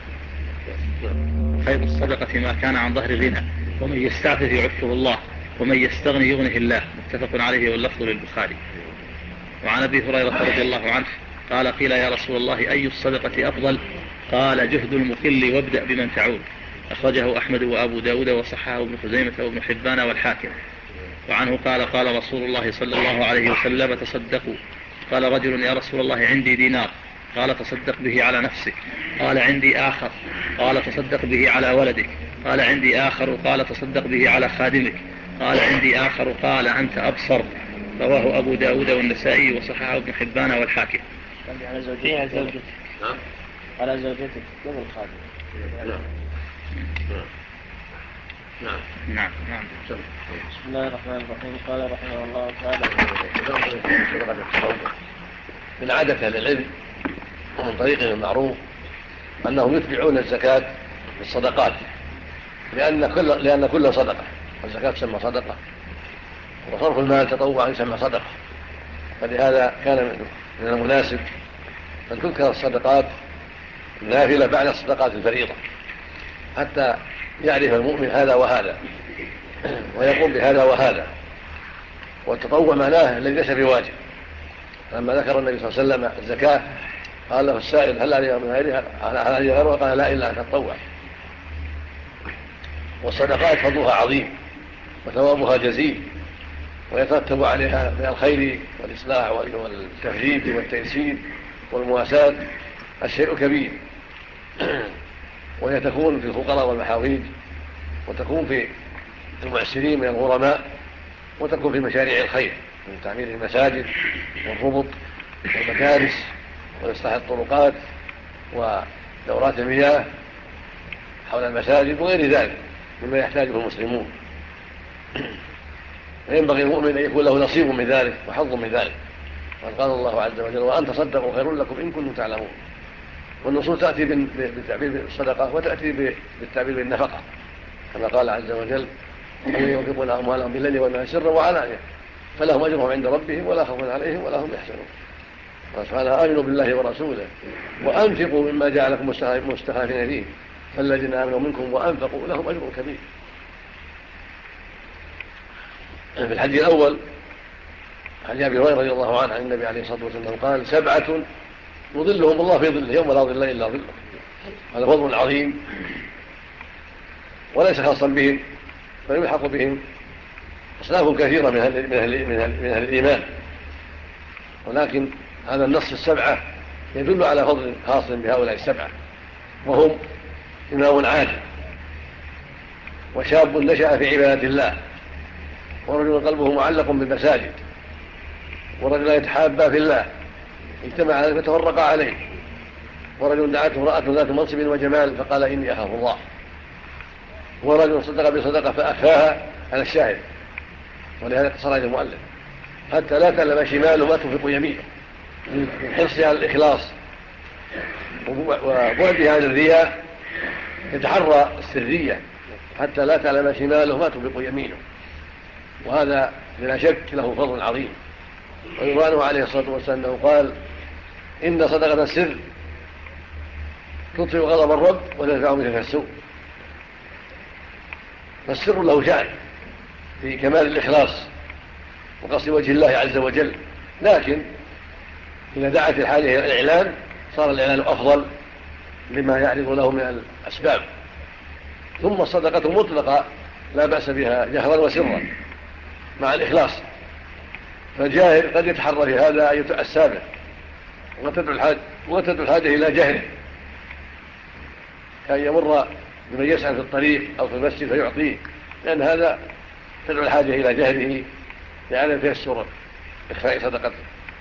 خير الصدقة ما كان عن ظهر غنى، ومن يستعفف يعفه الله، ومن يستغني يغنه الله، متفق عليه واللفظ للبخاري. وعن أبي هريرة رضي الله عنه قال: قيل يا رسول الله أي الصدقة أفضل؟ قال: جهد المقل وابدأ بمن تعود. أخرجه أحمد وأبو داود وصححه ابن خزيمة وابن حبان والحاكم. وعنه قال: قال رسول الله صلى الله عليه وسلم: تصدقوا. قال رجل: يا رسول الله عندي دينار. قال: تصدق به على نفسك. قال: عندي آخر. قال: تصدق به على ولدك. قال: عندي آخر. قال: تصدق به على خادمك. قال: عندي آخر. قال: أنت أبصر. رواه أبو داود والنسائي وصححه ابن حبان والحاكم. على زوجتك على زوجتك قبل خادم. نعم. بسم الله الرحمن الرحيم. قال رحمه الله تعالى: من عادة أهل العلم ومن طريقهم المعروف أنهم يتبعون الزكاة بالصدقات، لأن كل صدقة، الزكاة تسمى صدقة، وصرف المال تطوعا يسمى صدقة. فلهذا كان من المناسب أن تذكر الصدقات النافلة بعد الصدقات الفريضة، حتى يعرف المؤمن هذا وهذا ويقوم بهذا وهذا. والتطوع معناه الذي ليس بواجب. لما ذكر النبي صلى الله عليه وسلم الزكاة قال له السائل: هل علي من غيرها؟ على غيرها؟ قال: لا، إلا أن تتطوع. والصدقات فضلها عظيم وثوابها جزيل، ويترتب عليها من الخير والإصلاح والتفريج والتيسير والمواساة الشيء كبير. وهي تكون في الفقراء والمحاويج، وتكون في المعسرين من الغرماء، وتكون في مشاريع الخير من تعمير المساجد والربط والمدارس وإصلاح الطرقات ودورات المياه حول المساجد وغير ذلك مما يحتاجه المسلمون. فينبغي المؤمن أن يكون له نصيب من ذلك وحظ من ذلك. وقد قال الله عز وجل: وأن تصدقوا خير لكم إن كنتم تعلمون. والنصوص تأتي بالتعبير بالصدقة وتأتي بالتعبير بالنفقة، كما قال عز وجل: الذين ينفقون أموالهم بالليل والنهار سرا وعلانية فلهم أجرهم عند ربهم ولا خوف عليهم ولا هم يحزنون. قال سبحانه: آمنوا بالله ورسوله وأنفقوا مما جعلكم مستخلفين فيه فالذين آمنوا منكم وأنفقوا لهم أجر كبير. في الحديث الأول عن أبي هريرة رضي الله عنه عن النبي عليه الصلاة والسلام قال: 7 يظلهم الله في ظله يوم لا ظل إلا ظله. هذا فضل عظيم وليس خاصا بهم، فيلحق بهم أصناف كثيرة من أهل الإيمان، ولكن هذا النص 7 يدل على فضل خاص بهؤلاء 7، وهم إمام عادل، وشاب نشأ في عبادة الله، ورجل قلبه معلق بالمساجد، ورجل يتحابا في الله اجتمع عليه فتفرق عليه، ورجل دعته امرأة ذات منصب وجمال فقال: إني أخاف الله، ورجل صدق بصدقة فأخفاها على الشاهد. ولهذا اقتصر عليه المؤلف: حتى لا تعلم شماله ما تنفق يمينه، من حرصها على الإخلاص وبعدها عن الرياء يتحرى السرية حتى لا تعلم شماله ما تنفق يمينه، وهذا بلا شك له فضل عظيم. ويروى عليه الصلاة والسلام أنه قال: إن صدقة السر تطفئ غضب الرب وتدفع منك السوء. فالسر له شأن في كمال الإخلاص وقصد وجه الله عز وجل، لكن إذا دعت الحاجة إلى الإعلان صار الإعلان أفضل لما يعرض له من الأسباب. ثم الصدقة مطلقة لا بأس بها جهرا وسرا مع الإخلاص، فالجاهر قد يتحرى في هذا أن يتأسى به وتدعو الحاجة إلى جهره، كأن يمر بمن يسعى في الطريق أو في المسجد فيعطيه، لأن هذا تدعو الحاجة إلى جهره لعدم تيسر إخفاء صدقته.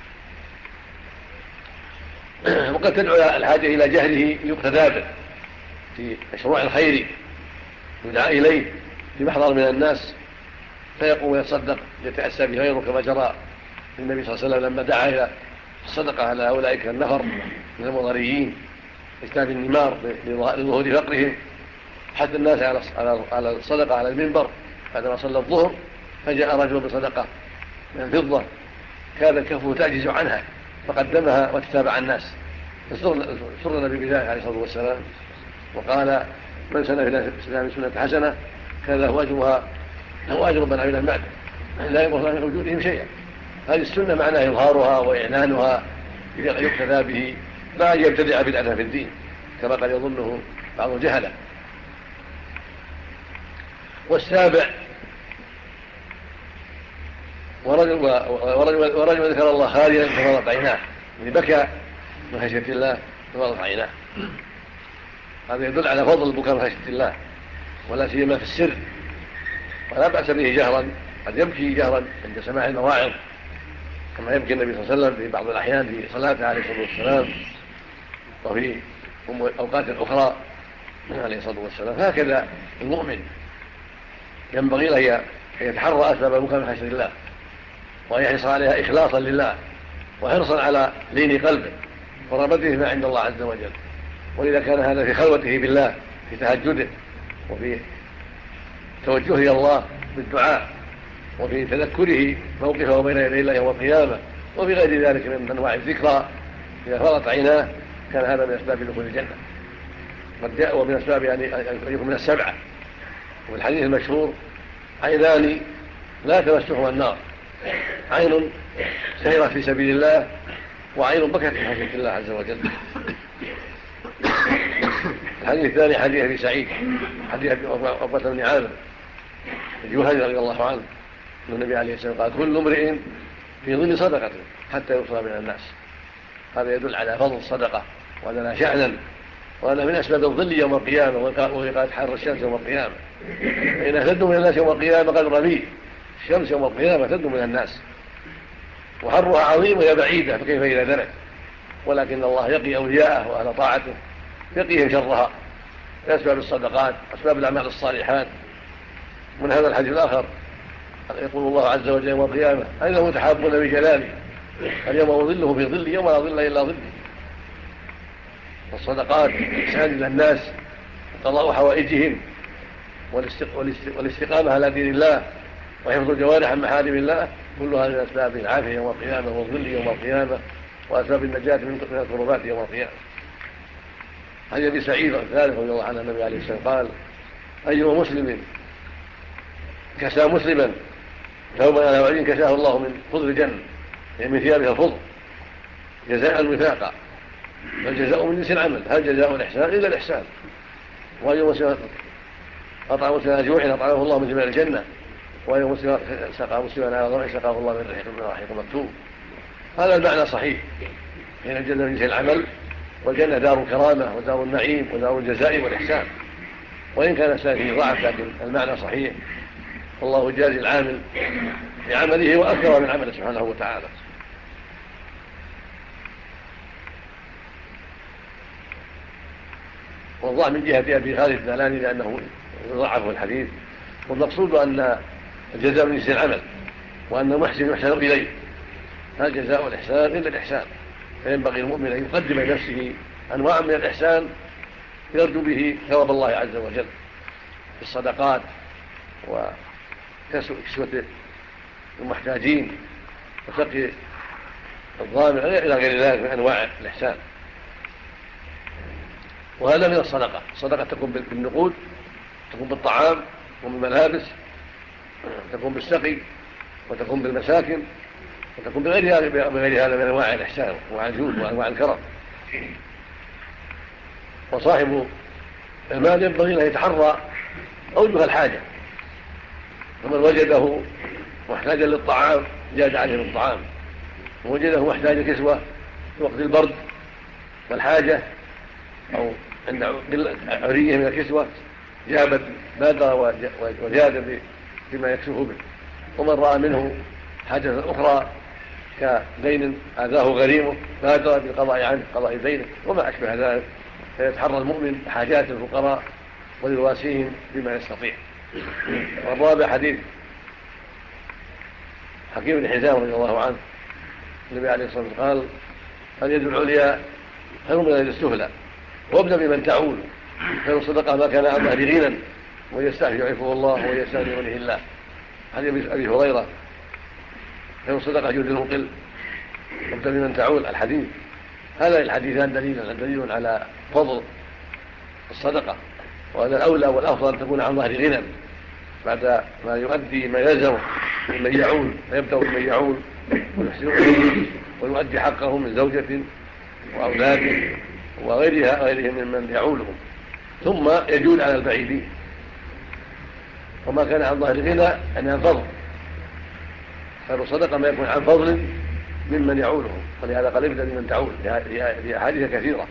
وقد تدعو الحاجة إلى جهره يقتدى به في مشروع الخير يدعى إليه في محضر من الناس فيقوم ويتصدق يتأسى به غيره، كما جرى النبي صلى الله عليه وسلم لما دعا إلى الصدقة على أولئك النفر من المضاريين اجتاب النمار لظهور فقرهم، حتى الناس على الصدقة على المنبر بعدما صلى الظهر، فجاء رجل بصدقة من فضة كان كفه تعجز عنها فقدمها وتتابع الناس، فسر النبي بذلك عليه الصلاة والسلام وقال: من سن في الإسلام سنة حسنة كان له أجرها له أجر من عمل بعده لا ينقص من وجودهم شيئا. هذه السنة معناها إظهارها وإعلانها يقتدى به، لا أن يبتدع بدعة في الدين كما قد يظنه بعض الجهلة. والسابع: ورجل ذكر الله خاليا ففاضت عيناه، يعني بكى من خشية الله ففاضت عيناه. هذا يدل على فضل البكاء من خشية الله، ولا سيما في السر، ولا بأس به جهرا، قد يبكي جهرا عند سماع المواعظ كما يبكي النبي صلى الله عليه وسلم في بعض الأحيان في صلاته عليه الصلاة والسلام وفي أوقات أخرى عليه الصلاة والسلام. هكذا المؤمن ينبغي له أن يتحرى أسباب البكاء من خشية الله، وأن يحرص عليها إخلاصا لله وحرصا على لين قلبه ورغبته ما عند الله عز وجل. وإذا كان هذا في خلوته بالله في تهجده وفي توجهه إلى الله بالدعاء وفي تذكره موقفه بين يدي الله يوم القيامة وفي غير ذلك من أنواع الذكرى، إذا فرط عيناه كان هذا من أسباب دخول الجنة، قد جاء ومن أسباب أن يكون من السبعة. وفي الحديث المشهور: عينان لا تمسهما النار، عين سهرت في سبيل الله وعين بكت من خشية الله عز وجل. الحديث الثاني حديث أبي سعيد حديث عقبة بن عامر الجهني رضي الله عنه أن النبي عليه السلام قال: كل امرئ في ظل صدقة حتى يوصل من الناس. هذا يدل على فضل الصدقة وأن لها شأنا، وأنا من أسباب الظل يوم القيامة ووقاية حر الشمس يوم القيامة، فإنها تدنو من الناس يوم القيامة قد رميل الشمس يوم القيامة تدنو من الناس وحرها عظيم وهي بعيدة، فكيف إذا دنت؟ ولكن الله يقي أولياءه وأهل طاعته يقيهم شرها بأسباب الصدقات وأسباب الأعمال الصالحات. من هذا الحديث الآخر يقول الله عز وجل يوم القيامة: أين المتحابون بجلالي؟ اليوم أظله في ظلي يوم لا ظل إلا ظلي. والصدقات إحسان إلى الناس قضاء حوائجهم والاستقامة على دين الله وحفظ الجوارح عن محارم الله، كلها من أسباب العافية يوم القيامة والظل يوم القيامة وأسباب النجاة من الكربات يوم القيامة. عن أبي سعيد ذلك رضي الله عنه النبي عليه الصلاة والسلام قال: أيما مسلم كسى مسلما ثوبا على وجه كساه الله من خضر الجنة، يعني من ثيابها الخضر جزاء وفاقا، فالجزاء من جنس العمل، هل جزاء الإحسان إلا الإحسان. وأيما مسلم أطعم مسلما جوعا أطعمه الله من جمال الجنة، وأيما مسلم سقى مسلما على ضرع سقاه الله من رحيق مكتوب. هذا المعنى صحيح، حين الجنة من جنس العمل، والجنة دار الكرامة ودار النعيم ودار الجزاء والإحسان. وإن كان فيه ضعف لكن المعنى صحيح، والله جازي العامل بعمله وأكثر من عمله سبحانه وتعالى. والضعف من جهة أبي خالد الدلالي لأنه ضعفه الحديث، والمقصود أن الجزاء من جنس العمل، وأن المحسن يحسن إليه، هل جزاء الإحسان إلا الإحسان. فينبغي المؤمن أن يقدم لنفسه أنواع من الإحسان يرجو به ثواب الله عز وجل في الصدقات وكسوة المحتاجين وسقي الضامن إلى غير ذلك من أنواع الإحسان. وهذا من الصدقة. الصدقة تكون بالنقود، تكون بالطعام وبالملابس، تكون بالسقي، وتكون بالمساكن، وتكون بغير هذا من أنواع الإحسان وأنواع الجود وأنواع الكرم. وصاحب المال ينبغي أن يتحرى أوجه الحاجة، فمن وجده محتاجا للطعام زاد عليه بالطعام، ووجده محتاج كسوة في وقت البرد والحاجة أو أن عريه من الكسوة بادر وزاد بما يكسوه به. ومن رأى منه حاجة أخرى كدين آذاه غريمه بادر بالقضاء عنه، قضاء دينه وما أشبه ذلك. فيتحرى المؤمن حاجات الفقراء ويواسيهم بما يستطيع. والرابع حديث حكيم بن حزام رضي الله عنه، النبي عليه الصلاة والسلام قال: اليد العليا خير من اليد السفلى، وابدأ بمن تعول، خير الصدقة ما كان عن ظهر غنى ويستعفي يعفه الله ويستغني وجه الله. حديث أبي هريرة: خير الصدقة جود المقل، وابدأ بمن تعول. الحديث هذا الحديثان دليل على فضل الصدقة، وهذا الأولى والأفضل أن تكون عن ظهر غنى بعد ما يؤدي ما يلزمه من يعول، فيبدأ بمن يعول ويحسن ويؤدي حقه من زوجة وأولاد وغيرهم ممن يعولهم، ثم يجول على البعيدين. وما كان عن ظهر غنى أن ينفضل، فالصدقة ما يكون عن فضل ممن يعولهم، ولهذا قال: ابدأ بمن تعول، في أحاديث كثيرة.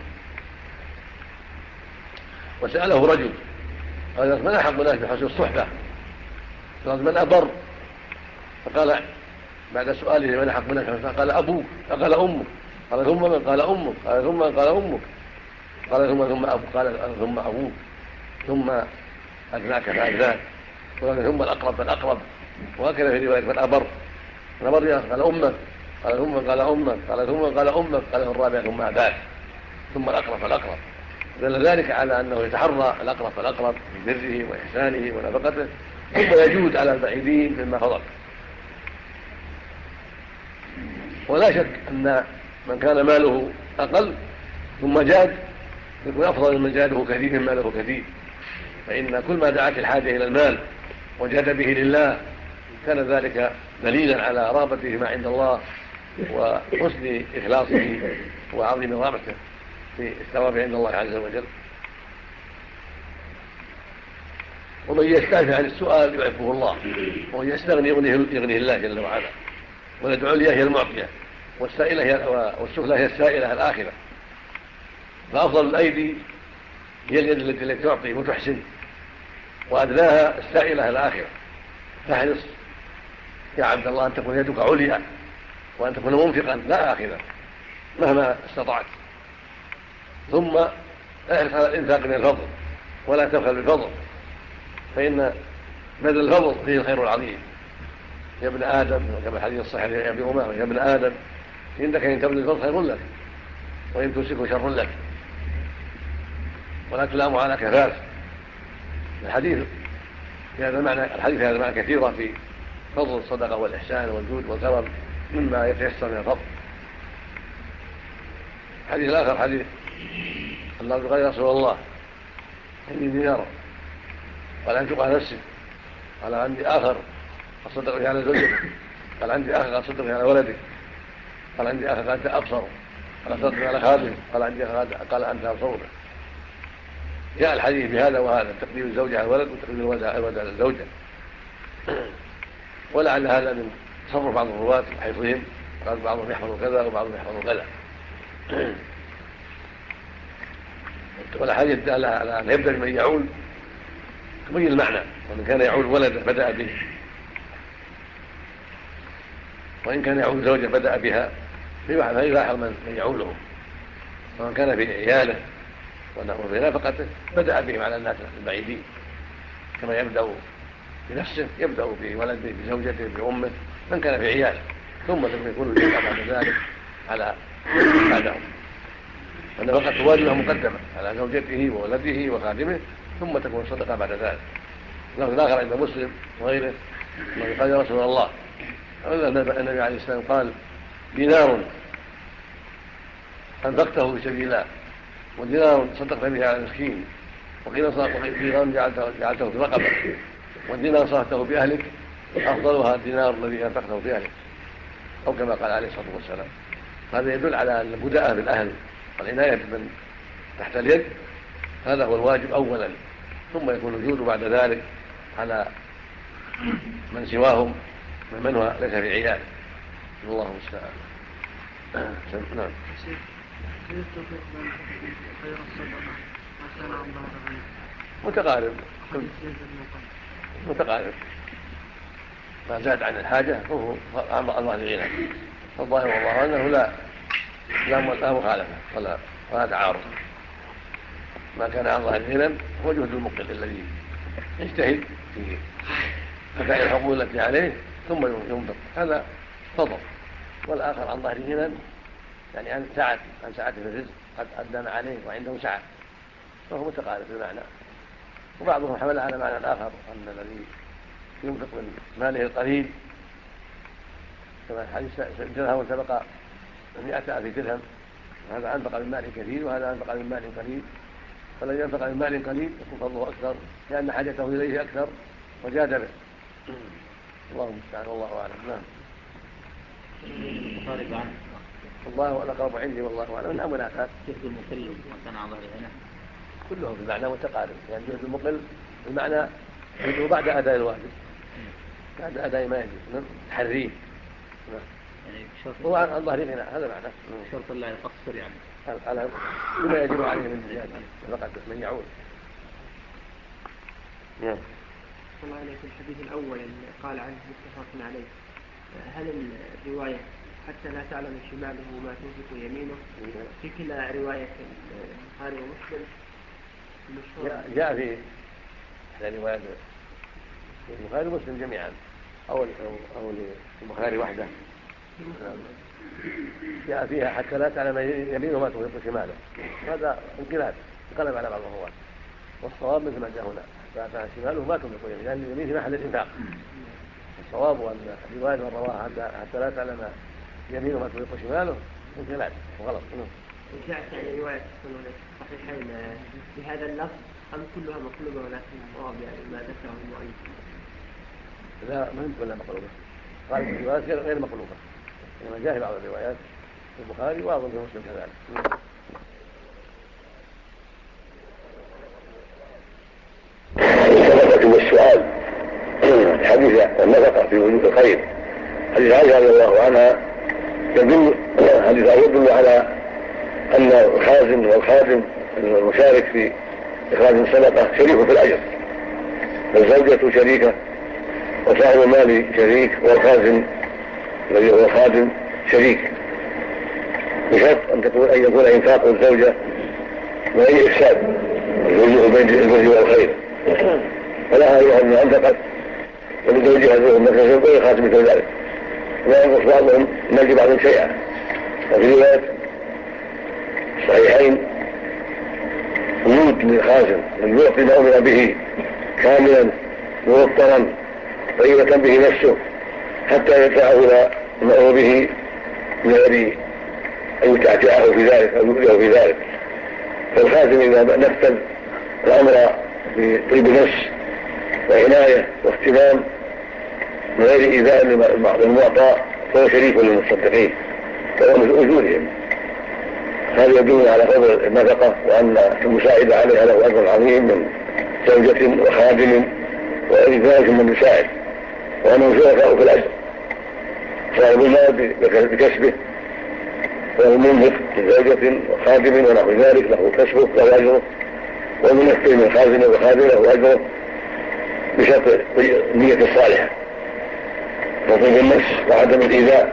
وسأله رجل قال: من أحق الناس بحسن الصحبة؟ قال: من أبر؟ فقال بعد سؤاله من أحق الناس، فقال: أبوك. فقال: أمك. قال: ثم من؟ قال: أمك. قال: ثم من؟ قال: أمك. قال: ثم أبوك. قال: ثم أبوك. ثم أدناك فأدناك. قال: ثم الأقرب فالأقرب. وهكذا في رواية: من أبر؟ قال: أمك. قال: ثم قال: أمك. قال: ثم قال: أمك. قال: في الرابع: ثم أباك. ثم الأقرب فالأقرب. دل ذلك على أنه يتحرى الأقرب فالأقرب في بره وإحسانه ونفقته، ثم يجود على البعيدين مما فضل. ولا شك أن من كان ماله أقل ثم جاد يكون أفضل من جاده كثير من ماله كثير، فإن كل ما دعت الحاجة إلى المال وجاد به لله كان ذلك دليلا على رغبته ما عند الله وحسن إخلاصه وعظيم رغبته في الثواب عند الله عز وجل. ومن يستعفي عن السؤال يعفه الله، ومن يستغني يغنيه الله جل وعلا. واليد العليا هي المعطية، والسفلى هي السائلة الآخرة. فأفضل الأيدي هي اليد التي تعطي وتحسن، وأدناها السائلة الآخرة. فاحرص يا عبد الله أن تكون يدك عليا، وأن تكون منفقا لا آخذا مهما استطعت. ثم احرص على الإنفاق من الفضل، ولا تبخل بالفضل، فإن بذل الفضل فيه الخير العظيم. يا ابن آدم، كما الحديث الصحيح يا ابن أمامة: يا ابن آدم إنك إن تبذل الفضل خير لك، وإن تمسكه شر لك. ولا تلام على كفاف. الحديث في هذا المعنى كثيرة في فضل الصدقة والإحسان والجود والكرم مما يتيسر من الفضل. الحديث الآخر حديث الله قال يا رسول الله إني دينار قال أنفق على نفسك قال عندي آخر أصدق به على زوجتك قال عندي آخر أصدق به على ولدك قال عندي آخر أنت أبصر قال أصدق به على خادمك قال عندي آخر قال أنت أبصر به. جاء الحديث بهذا وهذا تقديم الزوجة على الولد وتقديم الولد على الزوجة. ولعل هذا من تصرف بعض الرواة وحفظهم قال بعضهم يحفظ كذا وبعضهم يحفظ كذا. والحديث على أن يبدأ بمن يعول تبين المعنى ومن كان يعول ولده بدأ به وإن كان يعول زوجة بدأ بها فيلاحظ من يعولهم ومن كان في عياله وفي نفقته بدأ بهم على الناس البعيدين كما يبدأ بنفسه يبدأ بولده بزوجته بأمه من كان في عياله ثم يكون الإنفاق بعد ذلك على بعدهم. فالنفقة الواجبة مقدمة على زوجته وولده وخادمه ثم تكون الصدقة بعد ذلك. الآخر عند مسلم وغيره قال يا رسول الله النبي عليه السلام قال دينار أنفقته في سبيل الله ودينار صدقت به على المسكين ودينار جعلته في رقبة والدينار صرفته بأهلك أفضلها الدينار الذي أنفقته في أهلك أو كما قال عليه الصلاة والسلام. هذا يدل على أن البداء بالأهل والعناية بمن تحت اليد هذا هو الواجب أولا ثم يكون الجود بعد ذلك على من سواهم ممن هو ليس في عياله. الله المستعان. نعم. متقارب ما زاد عن الحاجة فهو عن الله غنى فالظاهر والله أنه لا مخالفة ولا تعارض. ما كان عن ظاهر غنى هو جهد المقل الذي يجتهد في أداء الحقوق التي عليه ثم ينفق هذا فضل. والآخر عن ظاهر غنى يعني عن سعة في الرزق قد قدم عليه وعنده سعة فهو متقارب في المعنى. وبعضهم حمل على معنى الآخر أن الذي ينفق من ماله القليل كما الحديث درهم سبق 100,000 درهم هذا أنفق من مال كثير وهذا أنفق من مال قليل فالذي ينفق من مال قليل يكون فضله أكثر لأن حاجته إليه أكثر وجاد به. الله المستعان والله أعلم. نعم. الله أقرب عندي والله أعلم. من أمناتات جهد المقل وكان عن ظهر غنى كلهم في المعنى متقارب يعني جهد المقل المعنى يجب بعد أداء الواجب بعد أداء ما يجب تحريه يعني هو عن ظهر غنى هذا معنى شرط الله يقصر يعني على بما يجب عليه من زيادة فقط من يعود. الله عليك. الحديث الأول قال عنه متفق عليه هل الرواية حتى لا تعلم شماله ما تنفق يمينه في كلا رواية البخاري ومسلم جاء في إحدى روايات البخاري ومسلم جميعا أو البخاري وحده جاء فيها حتى لا تعلم يمينه ما تنفق شماله هذا انقلاب انقلب على بعض الرواة والصواب مثل ما جاء هنا حتى تعلم شماله ما تنفق يمينه لأن اليمين في محل الإنفاق. الصواب أن الرواية من رواها حتى لا تعلم يمينه ما تنفق شماله انقلاب وغلط. جاءت يعني رواية صحيحين بهذا اللفظ أم كلها مقلوبة ولكن الصواب يعني ما ذكره المؤلف؟ لا ما هي كلها مقلوبة قال في الروايات غير مقلوبة إنما جاء في بعض الروايات في البخاري وأظن في مسلم كذلك. الصدقة والسؤال حديث النفقة في وجود الخير حديث عائشة رضي الله عنها يدل على أن الخازن والخادم المشارك في إخراج الصدقة شريك في الأجر فالزوجة شريكة وصاحب المال شريك والخازن الذي هو الخادم شريك بشرط أن يكون إنفاق الزوجة بغير إفساد بين البر والخير فلها أيها أن أنفقت ولزوجها ذو مثل غير خاتم كذلك لا ينقص بعضهم نجي بعضهم شيئا. وفي رواية صحيحين وجود للخازن من يعطي ما أمر به كاملا موفرا طيبة به نفسه حتى يدفعه إلى ما أمر به من غير أن يتعتعه في ذلك أو يؤذيه في ذلك. فالخازن إذا نفذ الأمر بطيب نفس وعناية واهتمام من غير إيذاء للمعطى فهو شريك للمصدقين وهو من أجورهم. هذا يدل على فضل النفقة وأن المساعد عليها له أجر عظيم من زوجة وخادم وغير ذلك من المساعد، وأنه شركاء في الأجر صاحب المال بكسبه والمنفق بزوجة وخادم ونحو ذلك له كسبه له أجره، والمنفق من خازن وخادم له أجره بشرط النية الصالحة وطيب النفس وعدم الإيذاء.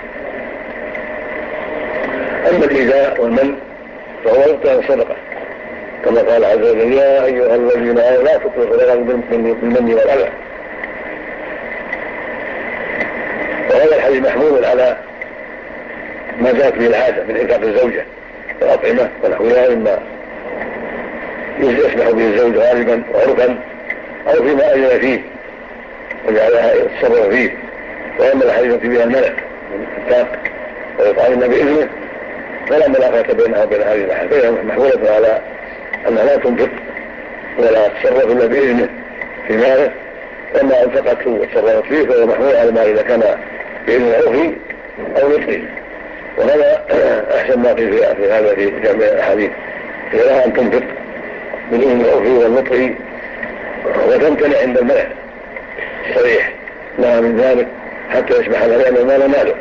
أما الإيذاء والمن فهو يقطع الصدقة كما قال عز وجل يا أيها الذين آمنوا لا تبطلوا صدقاتكم بالمن والأذى. وهذا الحديث محمول على ما جاءت به العادة من إنفاق الزوجة والأطعمة ونحوها مما يسمح به الزوج غالبا وعرفا أو فيما أجل فيه وجعلها يتصرف فيه. وأما الحديث بها المنع من الإنفاق وإطعام بإذنه فلا ملاقاة بينها وبين هذه الأحاديث، فهي محمولة على أنها لا تنفق ولا تتصرف إلا بإذنه في ماله، وما أنفقته وتصرفت فيه فهو محمول على ما إذا كان بإذن عرفي أو نطقي. وهذا أحسن ما قيل في هذا في جميع الأحاديث، هي لها أن تنفق بالإذن العرفي والنطقي وتمتنع عند المنع الصريح لها من ذلك حتى يسمح لها لأن المال ماله.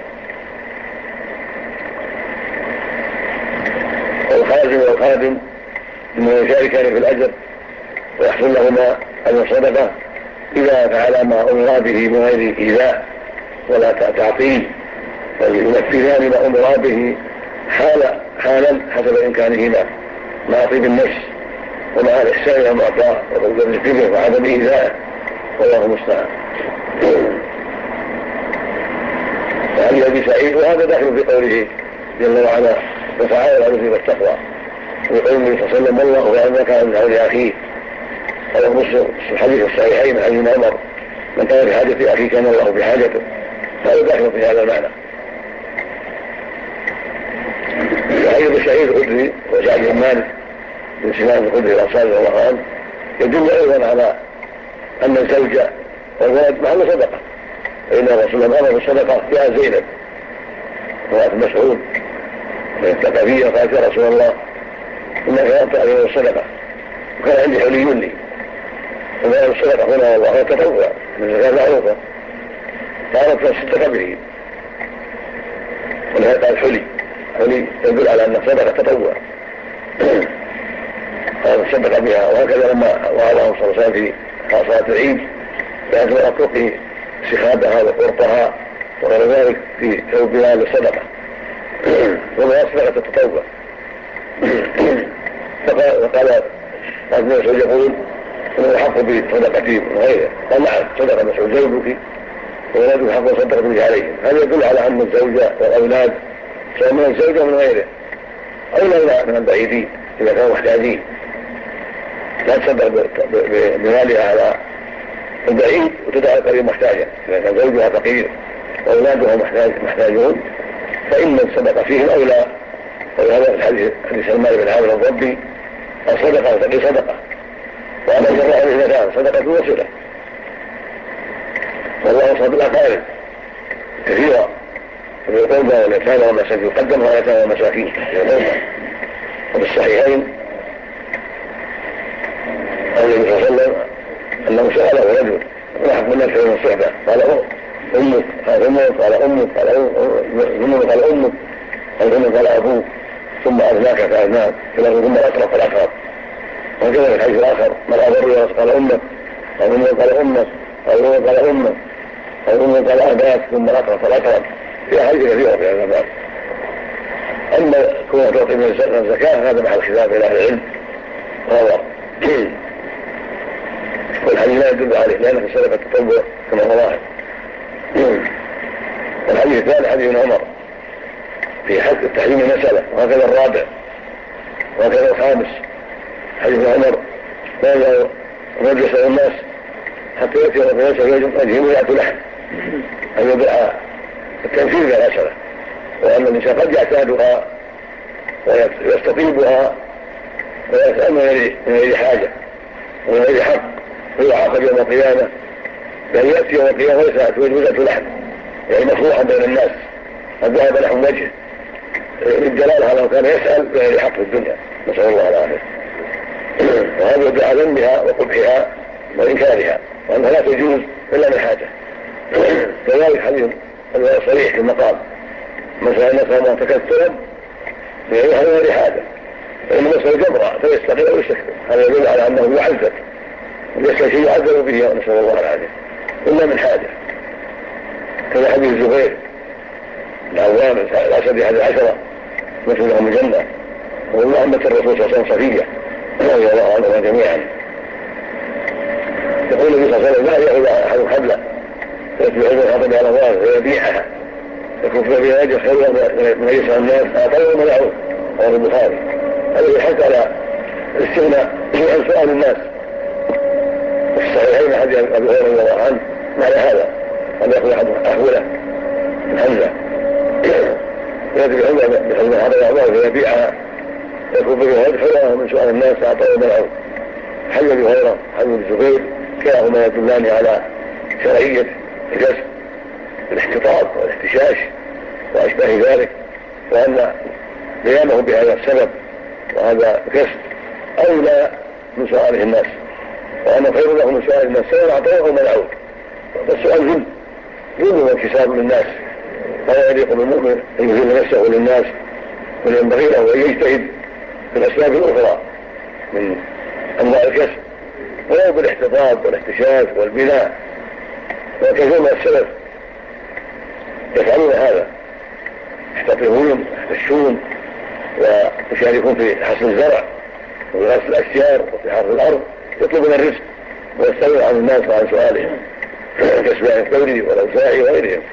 والخازن والخادم إنه يشاركان في الأجر ويحصل لهما أجر الصدقة إذا فعل ما أمر به من غير إيذاء ولا تعطيل، وينفذان ما أمر به حالا حسب إمكانهما مع طيب النفس ومع الإحسان إلى المعطى والرفق وعدم إيذائه والله المستعان. فهذه أبي سعيد وهذا داخل في قوله جل وعلا وتعاونوا على البر والتقوى، ويقول النبي صلى الله عليه وسلم والله يعلم كان من عون أخيه، أو نص الحديث الصحيحين عن ابن عمر من كان بحاجة أخيه كان الله بحاجته، هذا داخل في هذا المعنى. وعن ابي سعيد الخدري وسعد بن مالك بن سنان الخدري الأنصاري رضي الله عنه يدل أيضا على أن الزوج والولد محل صدقة، فإن الرسول أمر بالصدقة فيها زينب وأبي مسعود فيتقى فيها قالت يا رسول الله إنك لا تعلم الصدقة وكان عندي حلي لي، وما الصدقة هنا والله تطوع من زكاة معروفة، قالت فاستقى به ولهذا قال حلي يدل على أن الصدقة تطوع قال صدق بها. وهكذا لما وعظهم صلى الله عليه وسلم في صلاة العيد لأجل أطلقه سخابها وقرطها وغير ذلك في ثوبها للصدقة وما صدقة التطوع. وقال ابن مسعود يقول انه حق بصدقتي من غيره، قال نعم صدق مسعود زوجك وولده حق صدق به عليهم. هذا يدل على ان الزوجة والاولاد سواء من الزوجة من غيره او من البعيدين اذا كانوا محتاجين لا تصدق بمالها على البعيد وتدعى القريب محتاجا. اذا كان زوجها فقير واولادها محتاجون فإن الصدقة فيهم أولى. وهذا الحديث سلمان بن عامر الضبي الصدقة تقي صدقة وأنا جرى عليه مكان صدقة وصلة، والله أصاب الأقارب كثيرا في القربى واليتامى والمساكين يقدم على اليتامى والمساكين وفي الصحيحين قال النبي صلى الله عليه وسلم أنه سأله رجل ما حق الناس من الصحبة قال أمك قال أمك قال أمك قال أمك قال أمك قال أمك قال أبوك ثم أذناك فأذناك ثم أطرف الأقرب. وكذا الحديث الآخر من أضر قال أمك قال أمك قال أمك قال أمك قال أمك قال أمك قال أباك ثم أطرف الأقرب. في حديث كثيرة في هذا الباب. أما كونه تعطي من الزكاة هذا محل خلاف إلى أهل العلم وهو والحديث لا يدل عليه لأن في الصدقة التطوع كما هو ظاهر. الحديث الثاني حديث ابن عمر في حد التحريم مسألة، وهكذا الرابع وهكذا الخامس حديث عمر قال رجل يسأل الناس حتى يأتي ويسأل وجهه مئة لحم أن يبقى التنفيذ بالأسرة، وأن الإنسان قد يعتادها ويستطيبها ويسأل من غير حاجة ومن غير حق ويعاقب يوم القيامة، بأن يأتي يوم القيامة وليس مئة لحم يعني مفروحا بين الناس قد ذهب لحم وجهه للدلالة على أنه كان يسأل بغير حق في الدنيا، نسأل الله العافية. وهذا يدل على ذمها وقبحها وإنكارها وأنها لا تجوز إلا من حاجة. كذلك حديث صريح في المقام مثلا نفهم تكثرا من غير حاجة، فإن مسألة جمرة فيستقل أو يستكبر، هذا يدل على أنه يعذب وليس شيء يعذب به، نسأل الله العافية، إلا من حاجة. كما حديث الزبير العوام الأسد أحد العشرة مثل لهم الجنة، والله أمة الرسول صلى الله عليه وسلم صفية رضي الله عنهما جميعا. يقول النبي صلى الله عليه وسلم لا يأخذ أحد حبلة فيتبع الخطب على الله ويبيعها يكون في وجه خير من يسعى الناس أعطيه ومنعوه. رواه البخاري. هذا يحث على الاستغناء عن سؤال الناس. في الصحيحين حديث أبي هريرة رضي الله عنه معنى هذا أن يأخذ أحد أحولة من حمزة يأتي بحمزة بحمزة هذا الله ويبيعها يكون في وجه خير من سؤال الناس أعطيه ومنعوه. حديث أبي هريرة حديث الزبير كلاهما يدلان على شرعية الكسب الاحتطاب والاحتشاش وأشباه ذلك، وأن قيامه بهذا السبب وهذا كسب أولى من سؤاله الناس، وأن خير له من سؤال الناس سواء أعطوه أو منعوه. فالسؤال ظلم وانكسار للناس، فلا يليق بالمؤمن أن يذل نفسه للناس، بل ينبغي له أن يجتهد في الأسباب الأخرى من أنواع الكسب ولو بالاحتطاب والاحتشاش والبناء. وكثير من السلف يفعلون هذا، يحتطبون يحتشون ويشاركون في حصد الزرع وفي غسل الأشجار وفي حرث الأرض، يطلبون الرزق ويستغنون عن الناس وعن سؤالهم كسبان الثوري والأوزاعي وغيرهم.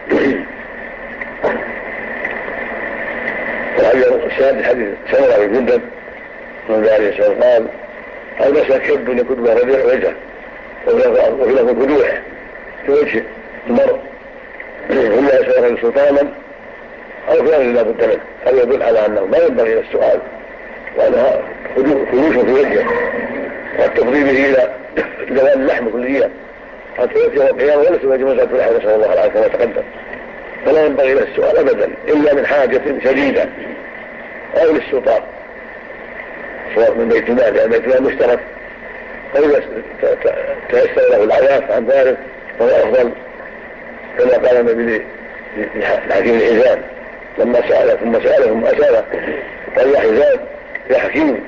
الشاهد حديث سمرة بن جندب من ذلك السلام قال المسألة كب يكون ربيع وجهه وفي له قدوح في وجه المرء إلا يسأل سلطانا أو فعلا لا بد منه. هذا يدل على أنه لا ينبغي السؤال وأنها خلوش في وجهه والتفضيل به إلى زوال اللحم كليا حتى يأتي يوم القيامة وليس وجه مسألة اللحم نسأل الله العافية كما تقدم. فلا ينبغي له السؤال أبدا إلا من حاجة شديدة أو للسلطان سواء من بيت المال لأن بيت المال مشترك، فإذا تيسر له العواف عن ذلك فهو أفضل، كما قال النبي لحكيم الحزام لما سأله ثم أسأله قال يا حزام يا حكيم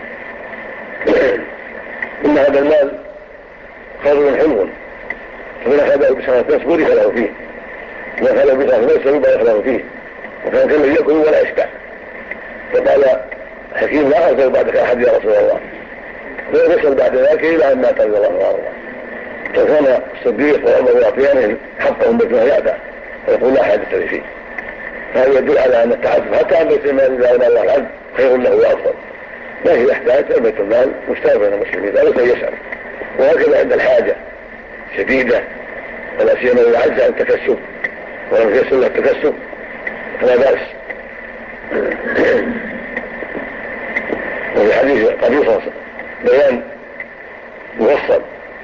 إن هذا المال خير حلو فمن أخذه بسنة ناس بورك له فيه ومن أخذه بسنة ناس يبارك له فيه وكان كله يأكل ولا يشبع. فقال حكيم لا أرسل بعدك أحد يا رسول الله، لا يسأل بعد ذلك إلى أن مات رضي الله عنه. فكان الصديق وعمر يعطيانه حقهم بما يأبى ويقول لا حاجة لي فيه. هذا يدل على أن التعفف حتى عن بيت المال إذا أولى الله العبد خير له وأفضل، ما هي يحتاج بيت المال مشترك بين المسلمين لا يسأل. وهكذا عند الحاجة شديدة ولا سيما إذا عجز عن التكسب ولم يسأل له التكسب فلا بأس. وفي حديث قبيصة بيان مفصل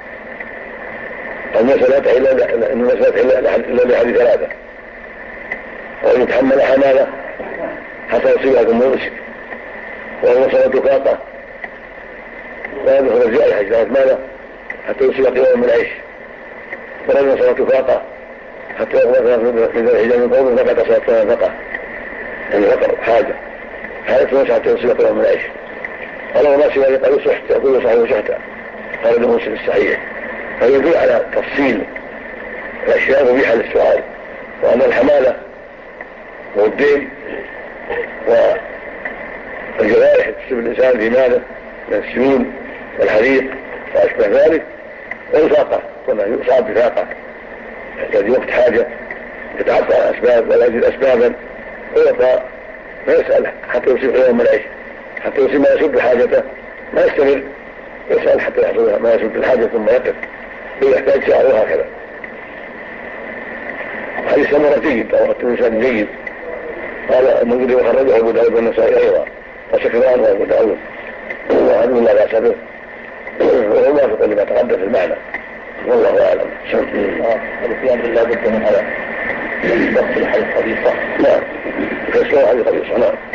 المسألة إلا لحديث ثلاثة، وأن يتحمل حمالة حتى يصيبها ثم يمسك، وأن يصل فاقة لا يدخل الجائحة إذا ماله حتى يصيب قوام من عيش، ولن يصل فاقة حتى يغلق في الحجاب من قوم فقط صلاة فقط يعني فقر حاجة تنسى حتى يصيب قوام من عيش. قالوا ما سوى يقالوا سحت يقول صحيح سحتا قال ابن مسلم الصحيح. فيدل على تفصيل الأشياء مبيحة للسؤال، وأن الحمالة والدين والجوارح تسبب الإنسان في ماله من السموم والحريق وأشبه ذلك، والفاقة كما يصاب بفاقة يحتاج وقت حاجة يتعطى أسباب ولا يجد أسبابا ويبقى ما يسأل حتى يصيب قيام العيش حتى يصيب ما يسد حاجته ما يستمر، يسأل حتى يحصل ما يسد الحاجة ثم يقف، يحتاج شهر وهكذا. حديث مرة جيد أو التمثال جيد. قال المنذري وخرجه أبو داود والنسائي أيضا وسكران وأبو داود وهذا لا بأس به وهو موافق لما تقدم في المعنى والله أعلم. الاتيان بالله بد من هذا بس الحديث حديث صح. نعم كسر حديث حديث صح. نعم.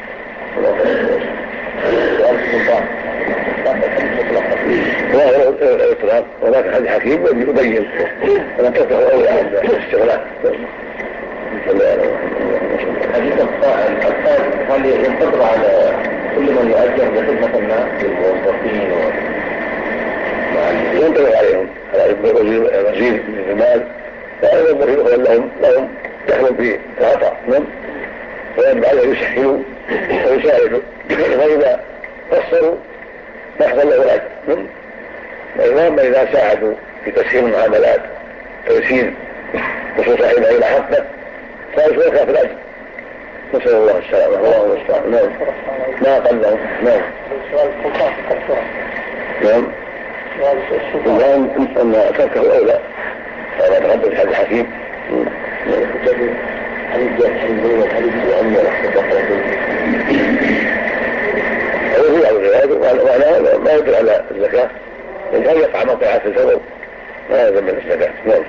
سؤال السلطان الحديث مطلقا ولكن حديث حكيم يبين أن تفتح أولى عند الاستغلال. حديث الفاعل هل ينتظر على كل من يؤجر بخدمة الناس للموظفين ينتظر عليهم على الوزير من المال لا ينبغي لهم دخل في العطاء وينبغي عليه يسهلوا ويساعدوا فإذا قصروا ما يحصل له الأجر. وإمام إذا ساعدوا في تسهيل المعاملات تيسير وصول صاحبه إلى حقه فيشوفها في الأجر. نسأل الله السلامة والله المستعان. نعم ما قلهم. نعم سؤال السلطان الكرة. نعم الآن أن تركه أولى هذا تقدم في هذا الحكيم. حديث الحمدين والحديث بأن يحصد هو في بعض الروايات وأنا ما يدل على الزكاة إن كان يقع موقعات الفضل ما يلزم من الزكاة. نعم.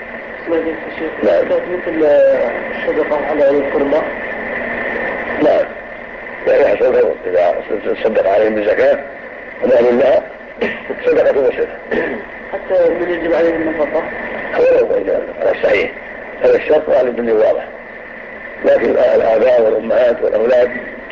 مثل الصدقة على القربى. نعم يعني يحصل له إذا تصدق عليهم بالزكاة ومال لها صدقة وصدقة حتى من يجب عليهم النفقة. هو على الصحيح هذا الشرط وعلى الدنيا واضح. لكن الآباء والأمهات والأولاد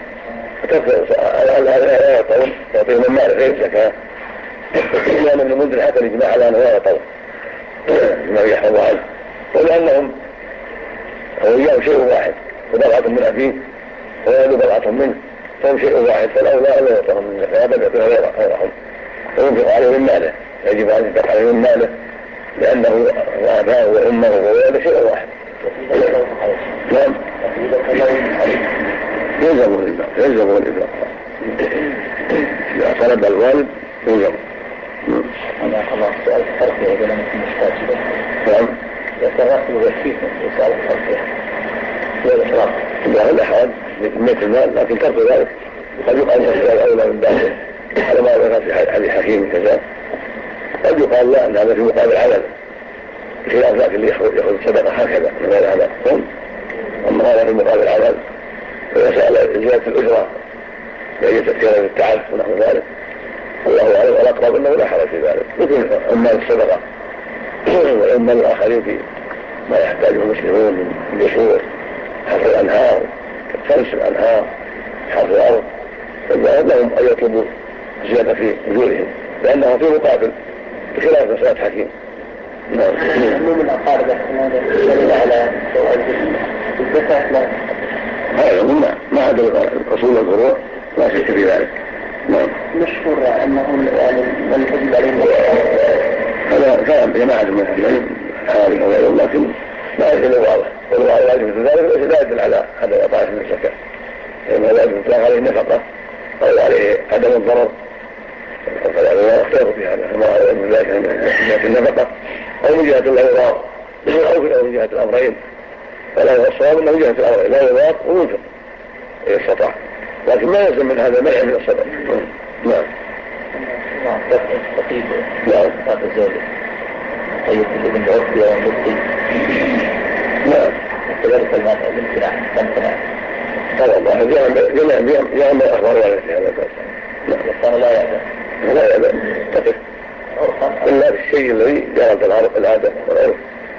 لا يطول يعطيهم المال غير زكاة إلا من المنذر حتى الإجماع على أنه لا يطول ما يحفظ عنه ولأنهم أولياء شيء واحد وبضعة من أبيه ويألو بضعة منه فهم شيء واحد فالأولى لا يطلهم من زكاة بل يعطيهم غيرهم وينفق عليه من ماله. يجب أن ينفق عليه من ماله لأنه وأباه وأمه وولده شيء واحد. نعم يلزم الإنفاق إذا طلب الوالد يلزم. الله سؤال التربية إذا لم يكن محتاج. نعم يترتب ويكفيه سؤال التربية والإشراف لا الأحوال بكمية المال لكن ترك ذلك قد يقال الأشياء الأولى من بعده على ما ذكر في حديث حكيم كذا. قد يقال لا أن هذا في مقابل عمل بخلاف ذاك اللي يأخذ صدقة هكذا من غير عمل. أما هذا في مقابل عمل ويسأل زيادة الأجرة بأي تذكير للتعب ونحو ذلك الله أعلم والأقرب أنه لا حرج في ذلك مثل أمال الصدقة وأمال الآخرين في ما يحتاجه المسلمون من قصور حفر الأنهار فرش الأنهار حفر الأرض فلهم أن يطلبوا زيادة في أجورهم لأنها في مقابل بخلاف مسألة حكيم. نعم من الأقارب يحتمل على سؤال الزكاة لا هذا ما عدا الأصول والفروع لا شك في ذلك. نعم مشهور أنه يعني من تجب عليهم هذا كلام جماعة من العلم حالي وغيره لكن لا يدل واضح والواجب مثل ذلك ليس لا يدل على عدم إعطائه من الزكاة لأن هذا يطلق عليه النفقة أو عليه عدم الضرر فلا يختلف في هذا كما من ذلك من جهة النفقة أو من جهة الأوراق أو من جهة الأمرين فلا هو الصواب أنه من جهة الأمرين لا يضاق وينفق إذا استطاع لكن ما يلزم من هذا منع من الصدق. نعم تقييد هذا الزوجة طيب الابن العرفي والمسلم نعم وكذلك المال الامتناع طبعا يعمل أخبار والد في هذا الإنسان لا يأذن تقف إلا بالشيء الذي جرت العادة والعرف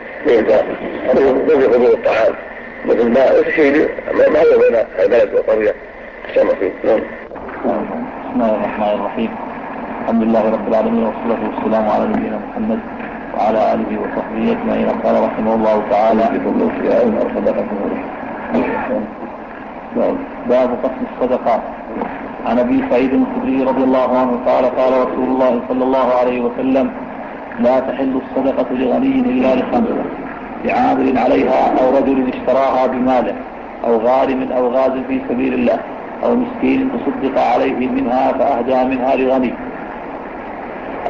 مثل حضور الطعام مثل ما الشيء ما هو بين البلد والقرية السمع فيه. نعم. بسم الله الرحمن الرحيم الحمد لله رب العالمين والصلاة والسلام على نبينا محمد وعلى آله وصحبه أجمعين. قال رحمه الله تعالى باب قسم الصدقات. عن أبي سعيد الخدري رضي الله عنه قال قال رسول الله صلى الله عليه وسلم لا تحل الصدقة لغني إلا لخمسة لعامل عليها أو رجل اشتراها بماله أو غارم أو غاز في سبيل الله أو مسكين تصدق عليه منها فأهدى منها لغني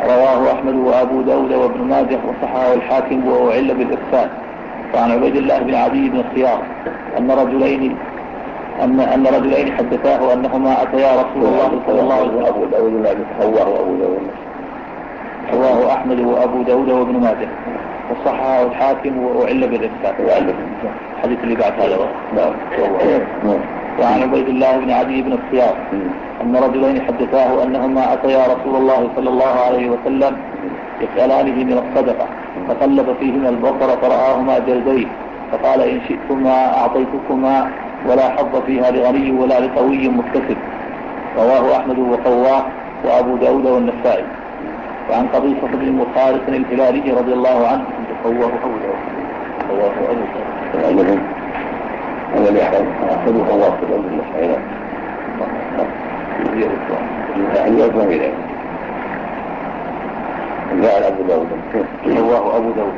رواه أحمد وأبو داود وابن ماجه وصححه الحاكم وأعل بالإرسال. وعن عبيد الله بن عدي بن الخيار أن رجلين حدثاه أنهما أتيا رسول الله صلى الله عليه وسلم. أبو داود رواه أحمد وأبو داود وابن ماجه وصححه الحاكم وأعل بالإرسال. الحديث اللي بعد هذا. وعن عبيد الله بن عدي بن الخيار أن رجلين حدثاه أنهما أتيا رسول الله صلى الله عليه وسلم يسألانه من الصدقة فقلب فيهما البصر فرآهما جلدين فقال إن شئتما أعطيتكما ولا حظ فيها لغني ولا لقوي مكتسب. رواه أحمد وقواه وأبو داود والنسائي. وعن قبيصة بن مخارق الهلالي رضي الله عنه قواه أبو داود أنا اللي أحسن قواه في الأمر المسائل الأسلام إليه جاء أبو داود قواه أبو داود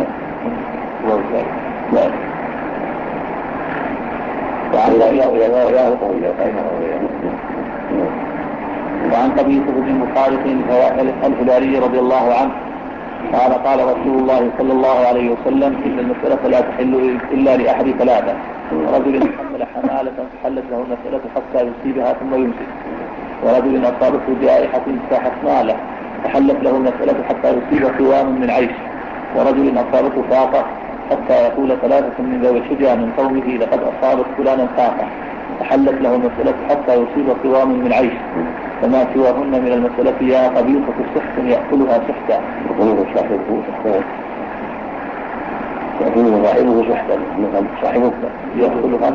نعم. وعن قبيصة بن مخارق الهلالي رضي الله عنه قال رسول الله صلى الله عليه وسلم إن المسألة لا تحل إلا لأحد ثلاثة: رجل حمل حمالة فحلت له المسألة حتى يصيبها ثم يمسك، ورجل أصابته جائحة فاحت ماله فحلت له المسألة حتى يصيب قوام من عيش، ورجل أصابته فاقة حتى يقول ثلاثة من ذوي الحجى من قومه لقد أصابت فلانا فاقة فحلت له المسألة حتى يصيب قوام من عيش، فما سواهن من المسألة يا قبيصة سحت يأكلها سحتا. يأكله صاحبه سحتا صاحبه يأكلها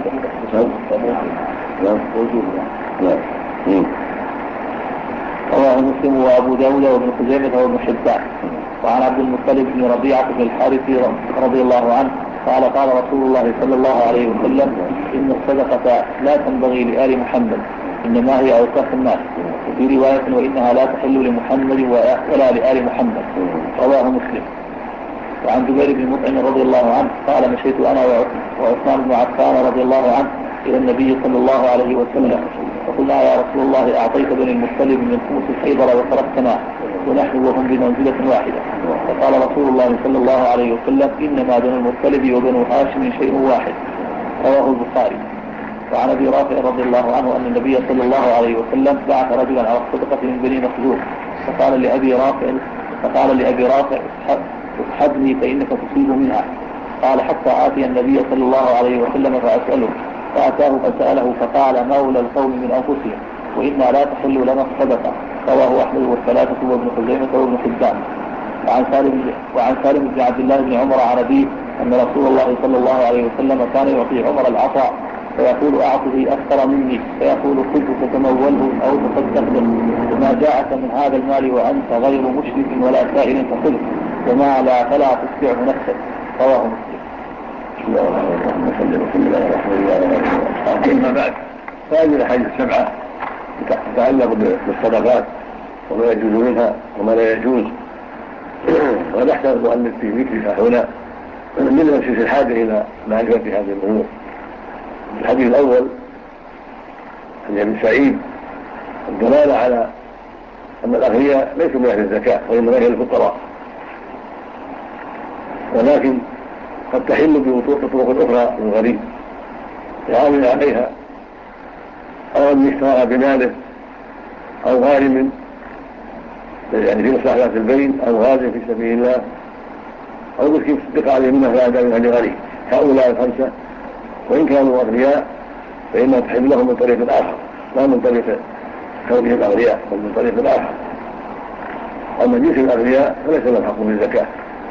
رواه مسلم وأبو داود وابن خزيمة وابن حبان. وعن عبد المطلب بن ربيعة بن الحارث رضي الله عنه قال رسول الله صلى الله عليه وسلم إن الصدقة لا تنبغي لآل محمد إنما هي أوساخ الناس، وفي رواية وإنها لا تحل لمحمد ولا لآل محمد. رواه مسلم. وعن جبير بن مطعم رضي الله عنه قال مشيت أنا وعثمان بن عفان رضي الله عنه إلى النبي صلى الله عليه وسلم فقلنا يا رسول الله أعطيت بني المطلب من خمس خيبر وتركتنا ونحن وهم بمنزلة واحدة. فقال رسول الله صلى الله عليه وسلم إنما بنو المطلب وبنو هاشم شيء واحد. رواه البخاري. وعن أبي رافع رضي الله عنه أن النبي صلى الله عليه وسلم بعث رجلا على الصدقة من بني مخزوم فقال لأبي رافع اسحبني فإنك تصيب منها. قال حتى آتي النبي صلى الله عليه وسلم فأسأله، فأتاه فسأله فقال مولى القوم من أنفسهم وإنا لا تحل لنا الصدقة. رواه أحمد والثلاثة وابن خزيمة وابن حبان. وعن سالم بن عبد الله بن عمر عن أبيه أن رسول الله صلى الله عليه وسلم كان يعطي عمر العطاء فيقول أعطه أكثر مني فيقول خذ فتموله أو تصدق به، وما جاءك من هذا المال وأنت غير مشرك ولا سائل فخذ، وما لا فلا تتبعه نفسك. رواه مسلم. أما بعد فهذه الأحاديث السبعة تتعلق بالصدقات وما يجوز منها وما لا يجوز، ونحتاج المؤلف في ذكرها هنا من نفس الحاجة إلى معرفة هذه الأمور. الحديث الأول عن ابن سعيد الدلالة على أن الأغنياء ليسوا من أهل الزكاة وإنما هي الفقراء، ولكن قد تحل بطرق أخرى للغريب يعامل عليها أو أن يشترى بماله أو غارم يعني في مصلحة البين أو غازم في سبيل الله أو مسكين تصدق عليه منها فأدى منها لغني. هؤلاء الخمسة وإن كانوا أغنياء فإنها تحل لهم من طريق آخر لا من طريق كونهم أغنياء بل من طريق آخر. أما جنس الأغنياء فليس لهم حق بالزكاة،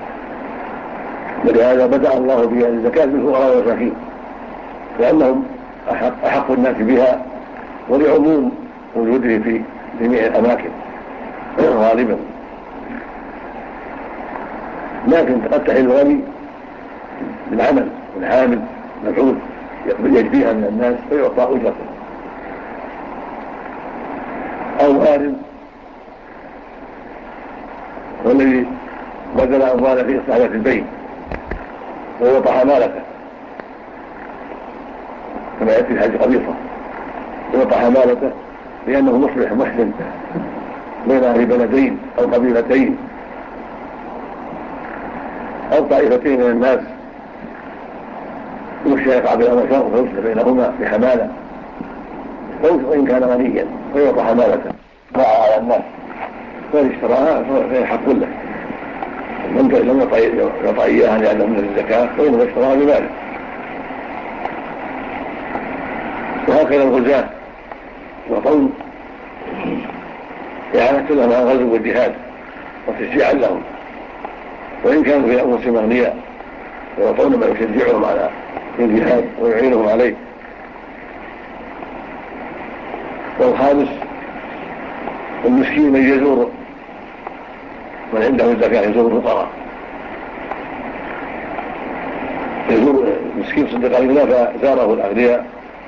ولهذا بدأ الله بها الزكاة بالفقراء والمساكين لأنهم أحق الناس بها ولعموم وجوده في جميع الأماكن غالبا. لكن قد تحل الغني بالعمل والعامل مبعوث يجزيها من الناس فيعطى أجرته، أو غارم والذي بذل أمواله في إصلاح البين ووضع مالته كما يأتي الحج قبيصة ووضع مالته لأنه مصلح محسن بين أهل بلدين أو قبيلتين أو طائفتين من الناس يخشى يقع بينهما شر فيفسد بينهما بحمالة، وإن كان غنيا فيعطى حمالته باع على الناس، فإن اشتراها فيحق له، لم يعطى إياها لأنه من الزكاة وإنما اشتراها بماله. وهكذا الغزاة وقوم إعانة لهم على الغزو والجهاد وتشجيعا لهم، وإن كانوا في أنفسهم أغنياء ويعطون ما يشجعهم على الجهاد ويعينهم عليه. والخامس المسكين من يزور من عنده الزكاة، يزور الفقراء، يزور المسكين صدق عليه فزاره الأغنياء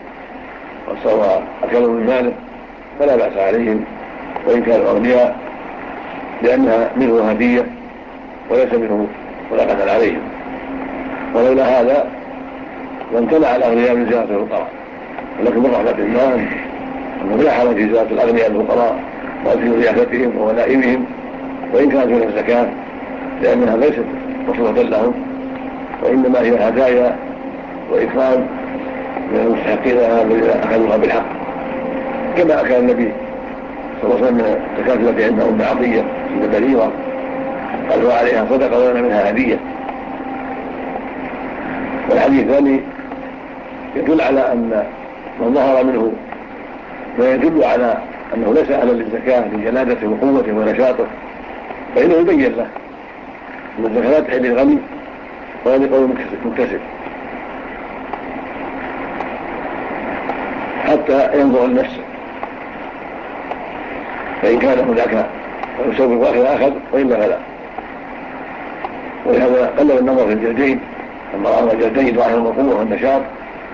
وأكلوا من ماله فلا بأس عليهم وإن كانوا أغنياء، لأنها منه هدية وليس منه ملاقة عليهم. ولولا هذا لامتنع الأغنياء من زيارة الفقراء، ولكن من رحمة الله أنه لا حرج في زيارة الأغنياء الفقراء وفي ضيافتهم وولائمهم وإن كانت من الزكاة، لأنها ليست مصروفة لهم وإنما هي هدايا وإكرام من المستحقين الذين أخذوها بالحق، كما أكل النبي صلى الله عليه وسلم من الزكاة التي عنده أم عطية بنت بريرة قال وعليها صدقة ولنا منها هدية. والحديث الثاني يدل على أن من ظهر منه ما يدل على أنه ليس أهلا للزكاة لجلادته وقوته ونشاطه، فإنه يبين له أن الزكاة لا تحل للغني ولا لقوم مكتسب حتى ينظر لنفسه، فإن كان هناك ويسوق أخذ وإلا فلا. ولهذا قلل النظر في الجلدين لما رأى الجلدين ظاهر القوة والنشاط،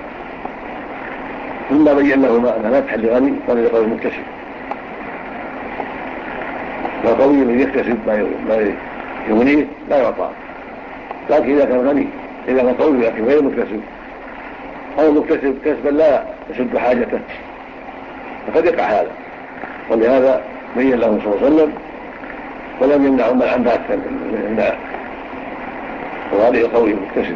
ثم بين لهما أنها لا تحل لغني ولا لقوم مكتسب. فالقوي من يكتسب ما يغنيه لا يعطى، لكن إذا كان غني، إذا كان قوي لكن غير مكتسب أو مكتسب كسبا لا يسد حاجته فقد يقع هذا. ولهذا بين له صلى الله عليه وسلم ولم يمنع من عن ذات من وهذه قوي مكتسب.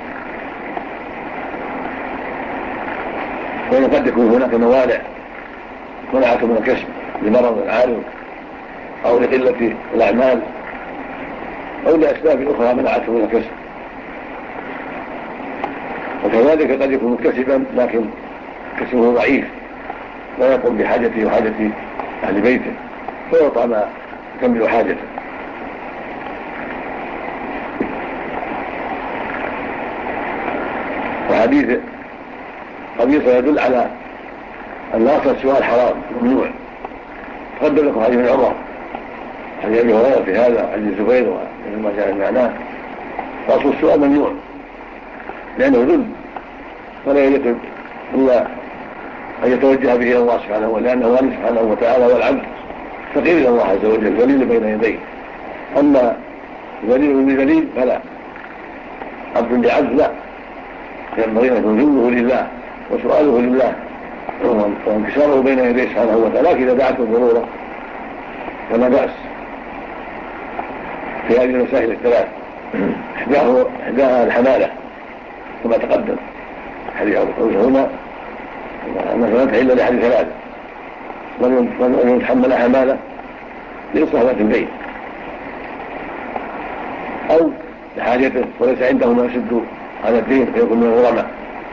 وإن قد يكون هناك موانع منعته من الكسب لمرض عارض أو لقلة الأعمال أو لأسباب أخرى منعته من الكسب، وكذلك قد يكون مكتسبا لكن كسبه ضعيف لا يقوم بحاجته وحاجة أهل بيته فيعطى ما يكمل حاجته. وحديث قبيصة يدل على أن أصل السؤال حرام ممنوع. تقدم لكم حديث عمر حديث أبي هريرة في هذا حديث الزبير وما جاء معناه، فأصل السؤال ممنوع لأنه ذل فلا يجب إلا أن يتوجه به إلى الله سبحانه وتعالى، لأنه غني سبحانه وتعالى والعبد فقير إلى الله عز وجل ذليل بين يديه. أما ذليل بذليل فلا، عبد بعبد لا، ينبغي أن يكون ذله لله وسؤاله لله وانكساره بين يديه سبحانه وتعالى، لكن إذا دعته الضرورة فلا بأس في هذه المسائل الثلاث. إحداها الحمالة كما تقدم حديث هنا مثلا إلا لأحد ثلاثة، من يتحمل حمالة لإصلاح ذات البيت أو لحاجته وليس عنده ما يسد على الدين فيكون من الغرماء.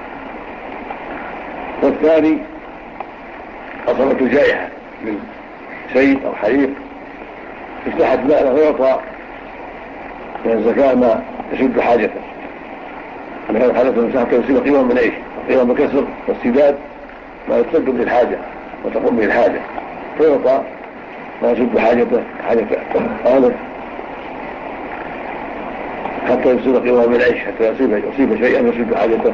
والثاني أصابته جائحة من شيء أو حريق استحت ماله ويعطى من الزكاة ما يسد حاجته، لأن حالة المساحة يصيب قيمة من عيش قيمة بكسر والسداد ما يتسد بالحاجة وتقوم به الحاجة، فيعطى ما يسد حاجته حاجة أهله حتى يصيب قيمة من عيش، حتى يصيب شيئا يسد حاجته.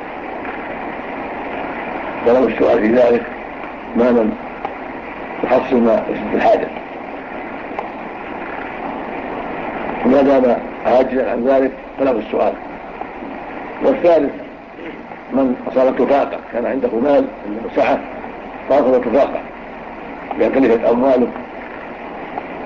ولو السؤال في ذلك ما لم يحصل ما يسد الحاجة، وما دام عاجزا عن ذلك فلا السؤال. والثالث من أصابته فاقة، كان عنده مال عنده سعة فأصابته فاقة بأن تلفت أمواله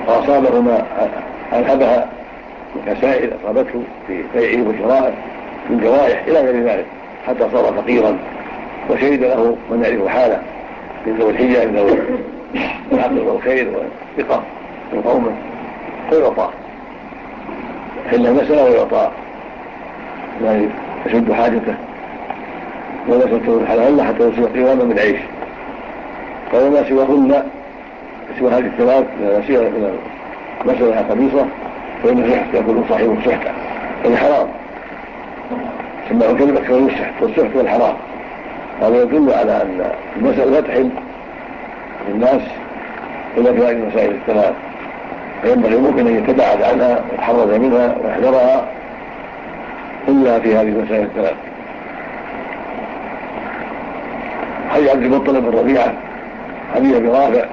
وأصابهما ألهبها كسائل أصابته في بيعه وشرائه من جوائح إلى غير ذلك حتى صار فقيرا، وشهد له من يعرف حاله من ذوي الحجة من ذوي العقل والخير والثقة من قومه فيعطى حل المسألة ويعطى يعني يسد حاجته ولا يسد الحلال حتى يصير قواما من عيش. فلما سواهن سوى هذه الثلاث نسير من المسألة قميصة فإن سحت يكون صاحبه سحتا هذا حرام سماه كلمة كون السحت والسحت والحرام. هذا يدل على أن المسألة لا تحل للناس إلا في هذه المسائل الثلاث، فينبغي ممكن أن يتباعد عنها ويتحرز منها ويحذرها إلا في هذه المسائل الثلاث. حديث عبد المطلب بن ربيعة حديث أبي رافع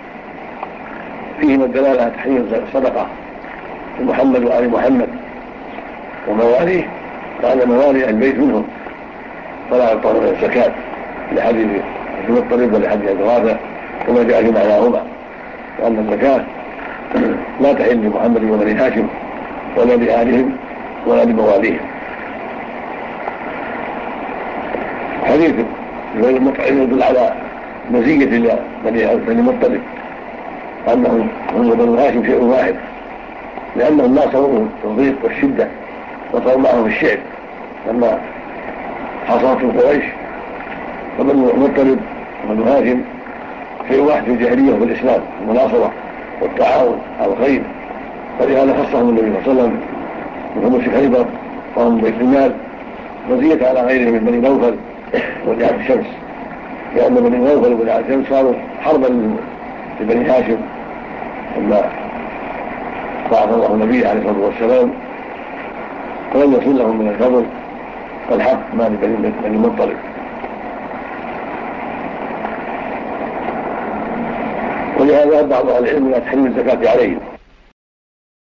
فيهما الدلالة على تحريم الصدقة لمحمد وآل محمد ومواليه، وأن موالي البيت منهم فلا يعطون الزكاة لحديث عبد المطلب ولحديث أبي رافع وما جاء في معناهما، وأن الزكاة لا تحل لمحمد وبني هاشم ولا لآلهم ولا لمواليهم. حديث غير المطعم يدل على مزية بني مطلب أنهم هم بنو هاشم شيء واحد، لأنهم ناصروهم في الضيق والشدة وصاروا معهم في الشعب لما حصلتهم قريش، فبنو مطلب وبنو هاشم شيء واحد في الجاهلية وفي الإسلام المناصرة والتعاون على الخير، فلهذا خصهم النبي صلى الله عليه وسلم بخمس خيبر وهم بيت المال مزية على غيرهم من بني نوفل وبني عبد الشمس، لأن بني نوفل وبني عبد الشمس صاروا حربا لبني هاشم لما بعث الله النبي عليه الصلاة والسلام ولم يصل لهم من الفضل والحق ما لبني مطلب. ولهذا بعض أهل العلم لا تحريم الزكاة عليهم.